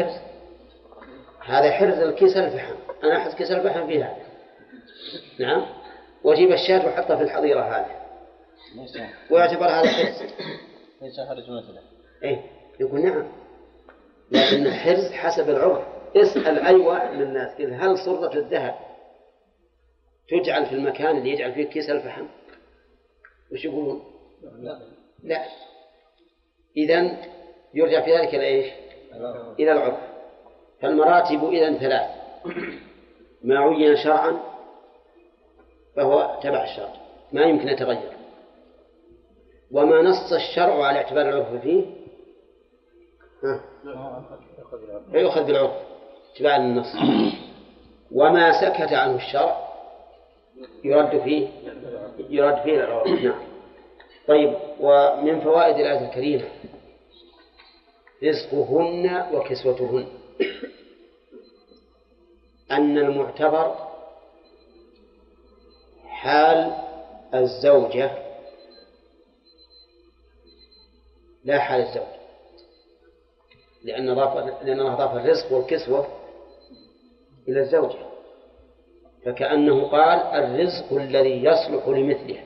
هذا حرز الكيس الفحم، أنا أحط كيس الفحم فيها. نعم وجيب الشاة وحطها في الحظيرة هذه ويعتبر هذا حرز. ليس حرز مثله. يقول نعم، لكن الحرز حسب العرف. اسأل أي واحد من الناس هل صرة الذهب تجعل في المكان اللي يجعل فيه كيس الفحم؟ وش يقولون؟ لا. إذن يرجع في ذلك إلى إيش؟ إلى العرف. فالمراتب إذن ثلاث: ما عين شرعا فهو تبع الشرع ما يمكن يتغير، وما نص الشرع على اعتبار العرف فيه يأخذ بالعرف اتباعا للنص، وما سكت عنه الشرع يرد فيه العرف. نعم. طيب ومن فوائد الآية الكريمة رزقهن وكسوتهن، أن المعتبر حال الزوجة لا حال الزوج، لأن الله أضاف الرزق والكسوة إلى الزوجة، فكأنه قال الرزق الذي يصلح لمثله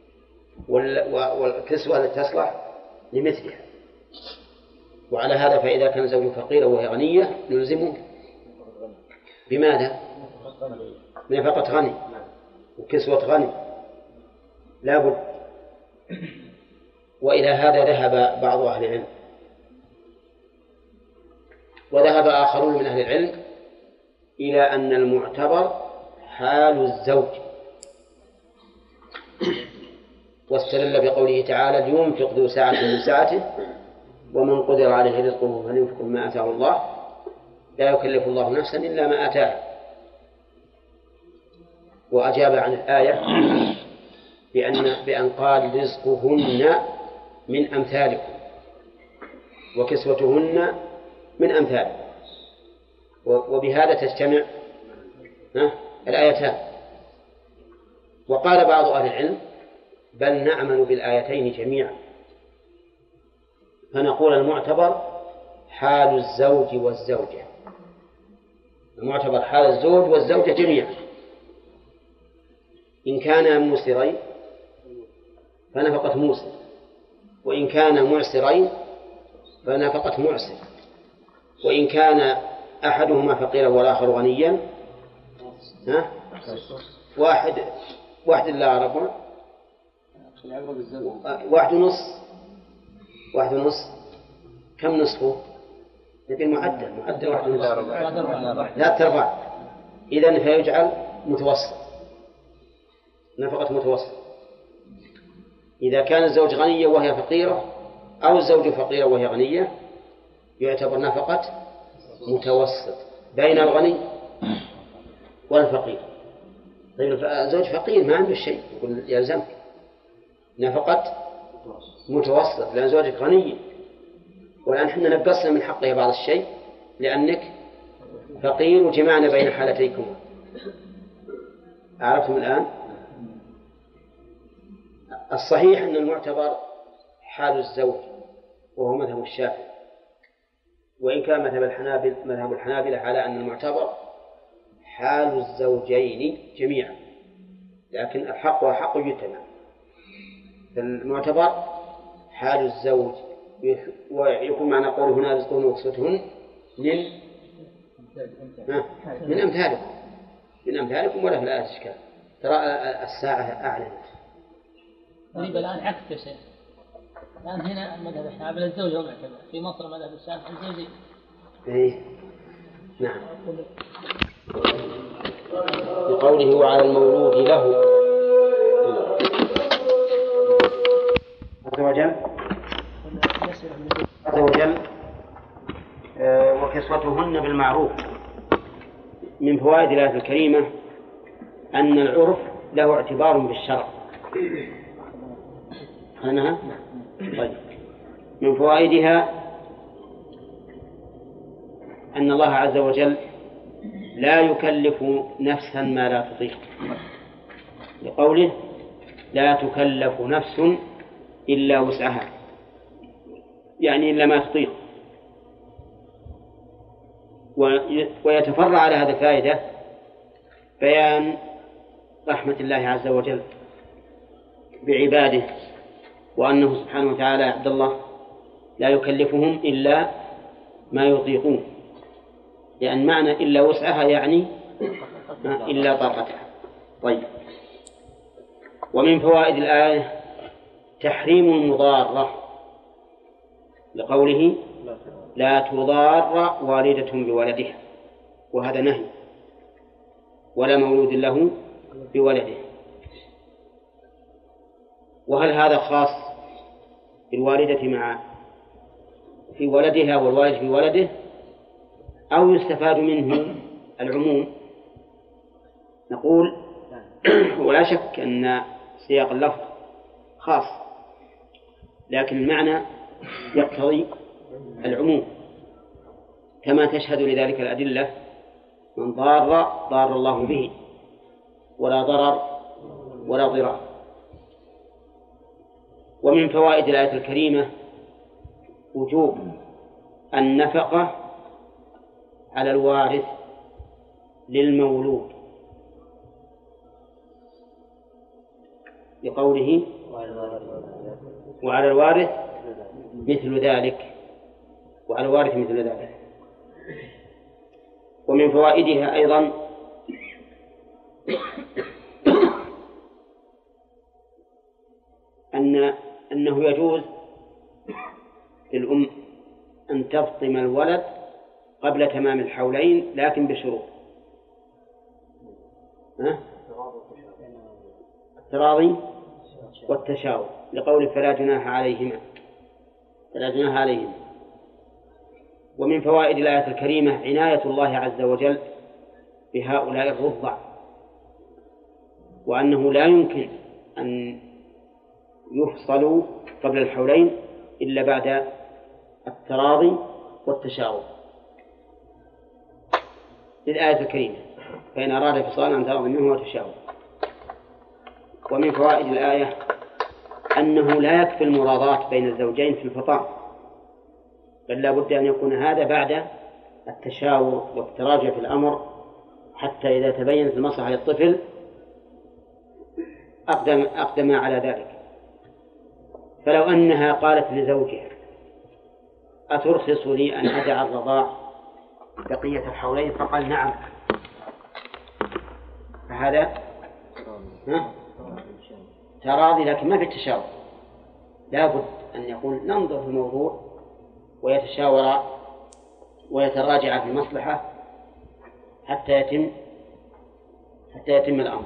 والكسوة التي تصلح لمثلها. وعلى هذا فإذا كان زوج فقيرا وهي غنية نلزمه بماذا؟ نفقة غني وكسوة غني لا بد. وإلى هذا ذهب بعض أهل العلم، وذهب آخرون من أهل العلم إلى أن المعتبر حال الزوج، واستدل بقوله تعالى لينفق ذو سعة من سعته ومن قدر عليه رزقه فلينفق مما آتاه الله لا يكلف الله نفسا إلا ما آتاه. وأجاب عن الآية بأن قال رزقهن من أمثالكم وكسوتهن من أمثالكم، وبهذا تجتمع الآيتان. وقال بعض أهل العلم بل نعمل بالآيتين جميعا، فنقول المعتبر حال الزوج والزوجة، المعتبر حال الزوج والزوجة جميعا، إن كانا موسرين فنفقة موسر، وإن كانا معسرين فنفقة معسر، وإن كان أحدهما فقيرا والآخر غنيا واحد لا ربع واحد ونص. كم نصفه؟ نبي معدل واحد ونص لا تربع. إذن فيجعل متوسط، نفقة متوسط. إذا كان الزوج غنيا وهي فقيرة أو الزوج فقيرة وهي غنية يعتبر نفقة متوسط بين الغني والفقير. طيب الزوج فقير ما عنده شيء يقول يلزمك نفقة متوسط لأن زوجك غني، والآن احنا نقصنا من حقه بعض الشيء لأنك فقير وجمعنا بين حالتيكم. عرفتم الآن؟ الصحيح أن المعتبر حال الزوج وهو مذهب الشافعي، وإن كان مذهب الحنابلة على أن المعتبر حال الزوجين جميعا، لكن الحق وحق يتبع. المعتبر حال الزوج، ويكون معنى قوله هنا رزقهن وكسوتهن من أمثالكم ولا في الآية إشكال. ترى الساعة أعلنت طيب الآن عكس يا شيخ، الآن هنا المذهب الحنابلة الزوج هو معتبر، في مصر مذهب الشافعي الزوجي. إيه نعم. بقوله وعلى المولود له عز وجل وكسوتهن بالمعروف. من فوائد الآية الكريمة أن العرف له اعتبار بالشرع. أنها طيب. من فوائدها أن الله عز وجل لا يكلف نفسا ما لا تطيق، لقوله لا تكلف نفس إلا وسعها، يعني إلا ما تطيق. ويتفرع على هذه الفائدة بيان رحمة الله عز وجل بعباده، وأنه سبحانه وتعالى عبد الله لا يكلفهم إلا ما يطيقون، لأن معنى إلا وسعها يعني إلا طاقتها. طيب. ومن فوائد الآية تحريم المضارة، لقوله لا تضار والدة بولدها، وهذا نهي، ولا مولود له بولده. وهل هذا خاص بالوالدة في ولدها والوالد في ولده، أو يستفاد منه العموم؟ نقول ولا شك أن سياق اللفظ خاص، لكن المعنى يقتضي العموم، كما تشهد لذلك الأدلة من ضار الله به ولا ضرر ولا ضرار. ومن فوائد الآية الكريمة وجوب النفقة على الوارث للمولود، لقوله وعلى الوارث مثل ذلك، وعلى الوارث مثل ذلك. ومن فوائدها أيضا أن أنه يجوز للأم أن تفطم الولد قبل تمام الحولين لكن بشروط. التراضي والتشاور، لقول فلا جناح عليهما. ومن فوائد الآية الكريمة عناية الله عز وجل بهؤلاء الرضع، وأنه لا يمكن أن يفصلوا قبل الحولين إلا بعد التراضي والتشاور للآية الكريمة، فإن أراد فصالا عن تراضي منه وتشاور. ومن فوائد الآية أنه لا يكفي المراضاة بين الزوجين في الفطام، بل لا بد أن يكون هذا بعد التشاور والتراجع في الأمر، حتى إذا تبينت المصلحة للطفل أقدم على ذلك. فلو أنها قالت لزوجها أترخص لي أن أدع الرضاع بقية الحولين، فقال نعم، فهذا تراضي لكن ما في التشاور. لا بد أن يقول ننظر في الموضوع ويتشاور ويتراجع في المصلحة حتى يتم الأمر.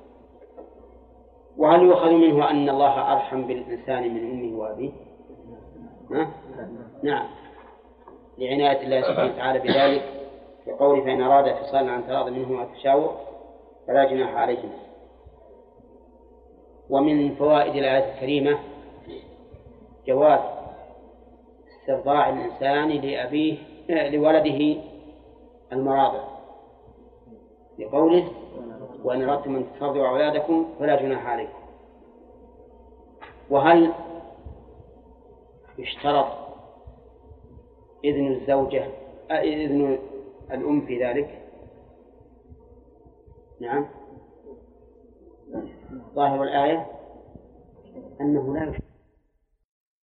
وهل يؤخذ منه أن الله أرحم بالإنسان من أمه وأبيه؟ نعم، لعناية الله سبحانه وتعالى بذلك في قوله فإن أراد فصالا عن تراض منه والتشاور فلا جناح عليهما. ومن فوائد الآية الكريمة جواز استرضاع الإنسان لولده المراضع، لقوله وإن أردتم أن تسترضعوا أولادكم فلا جناح عليكم. وهل يشترط إذن الأم في ذلك؟ نعم، ظاهر الآية أنه لا يشترط.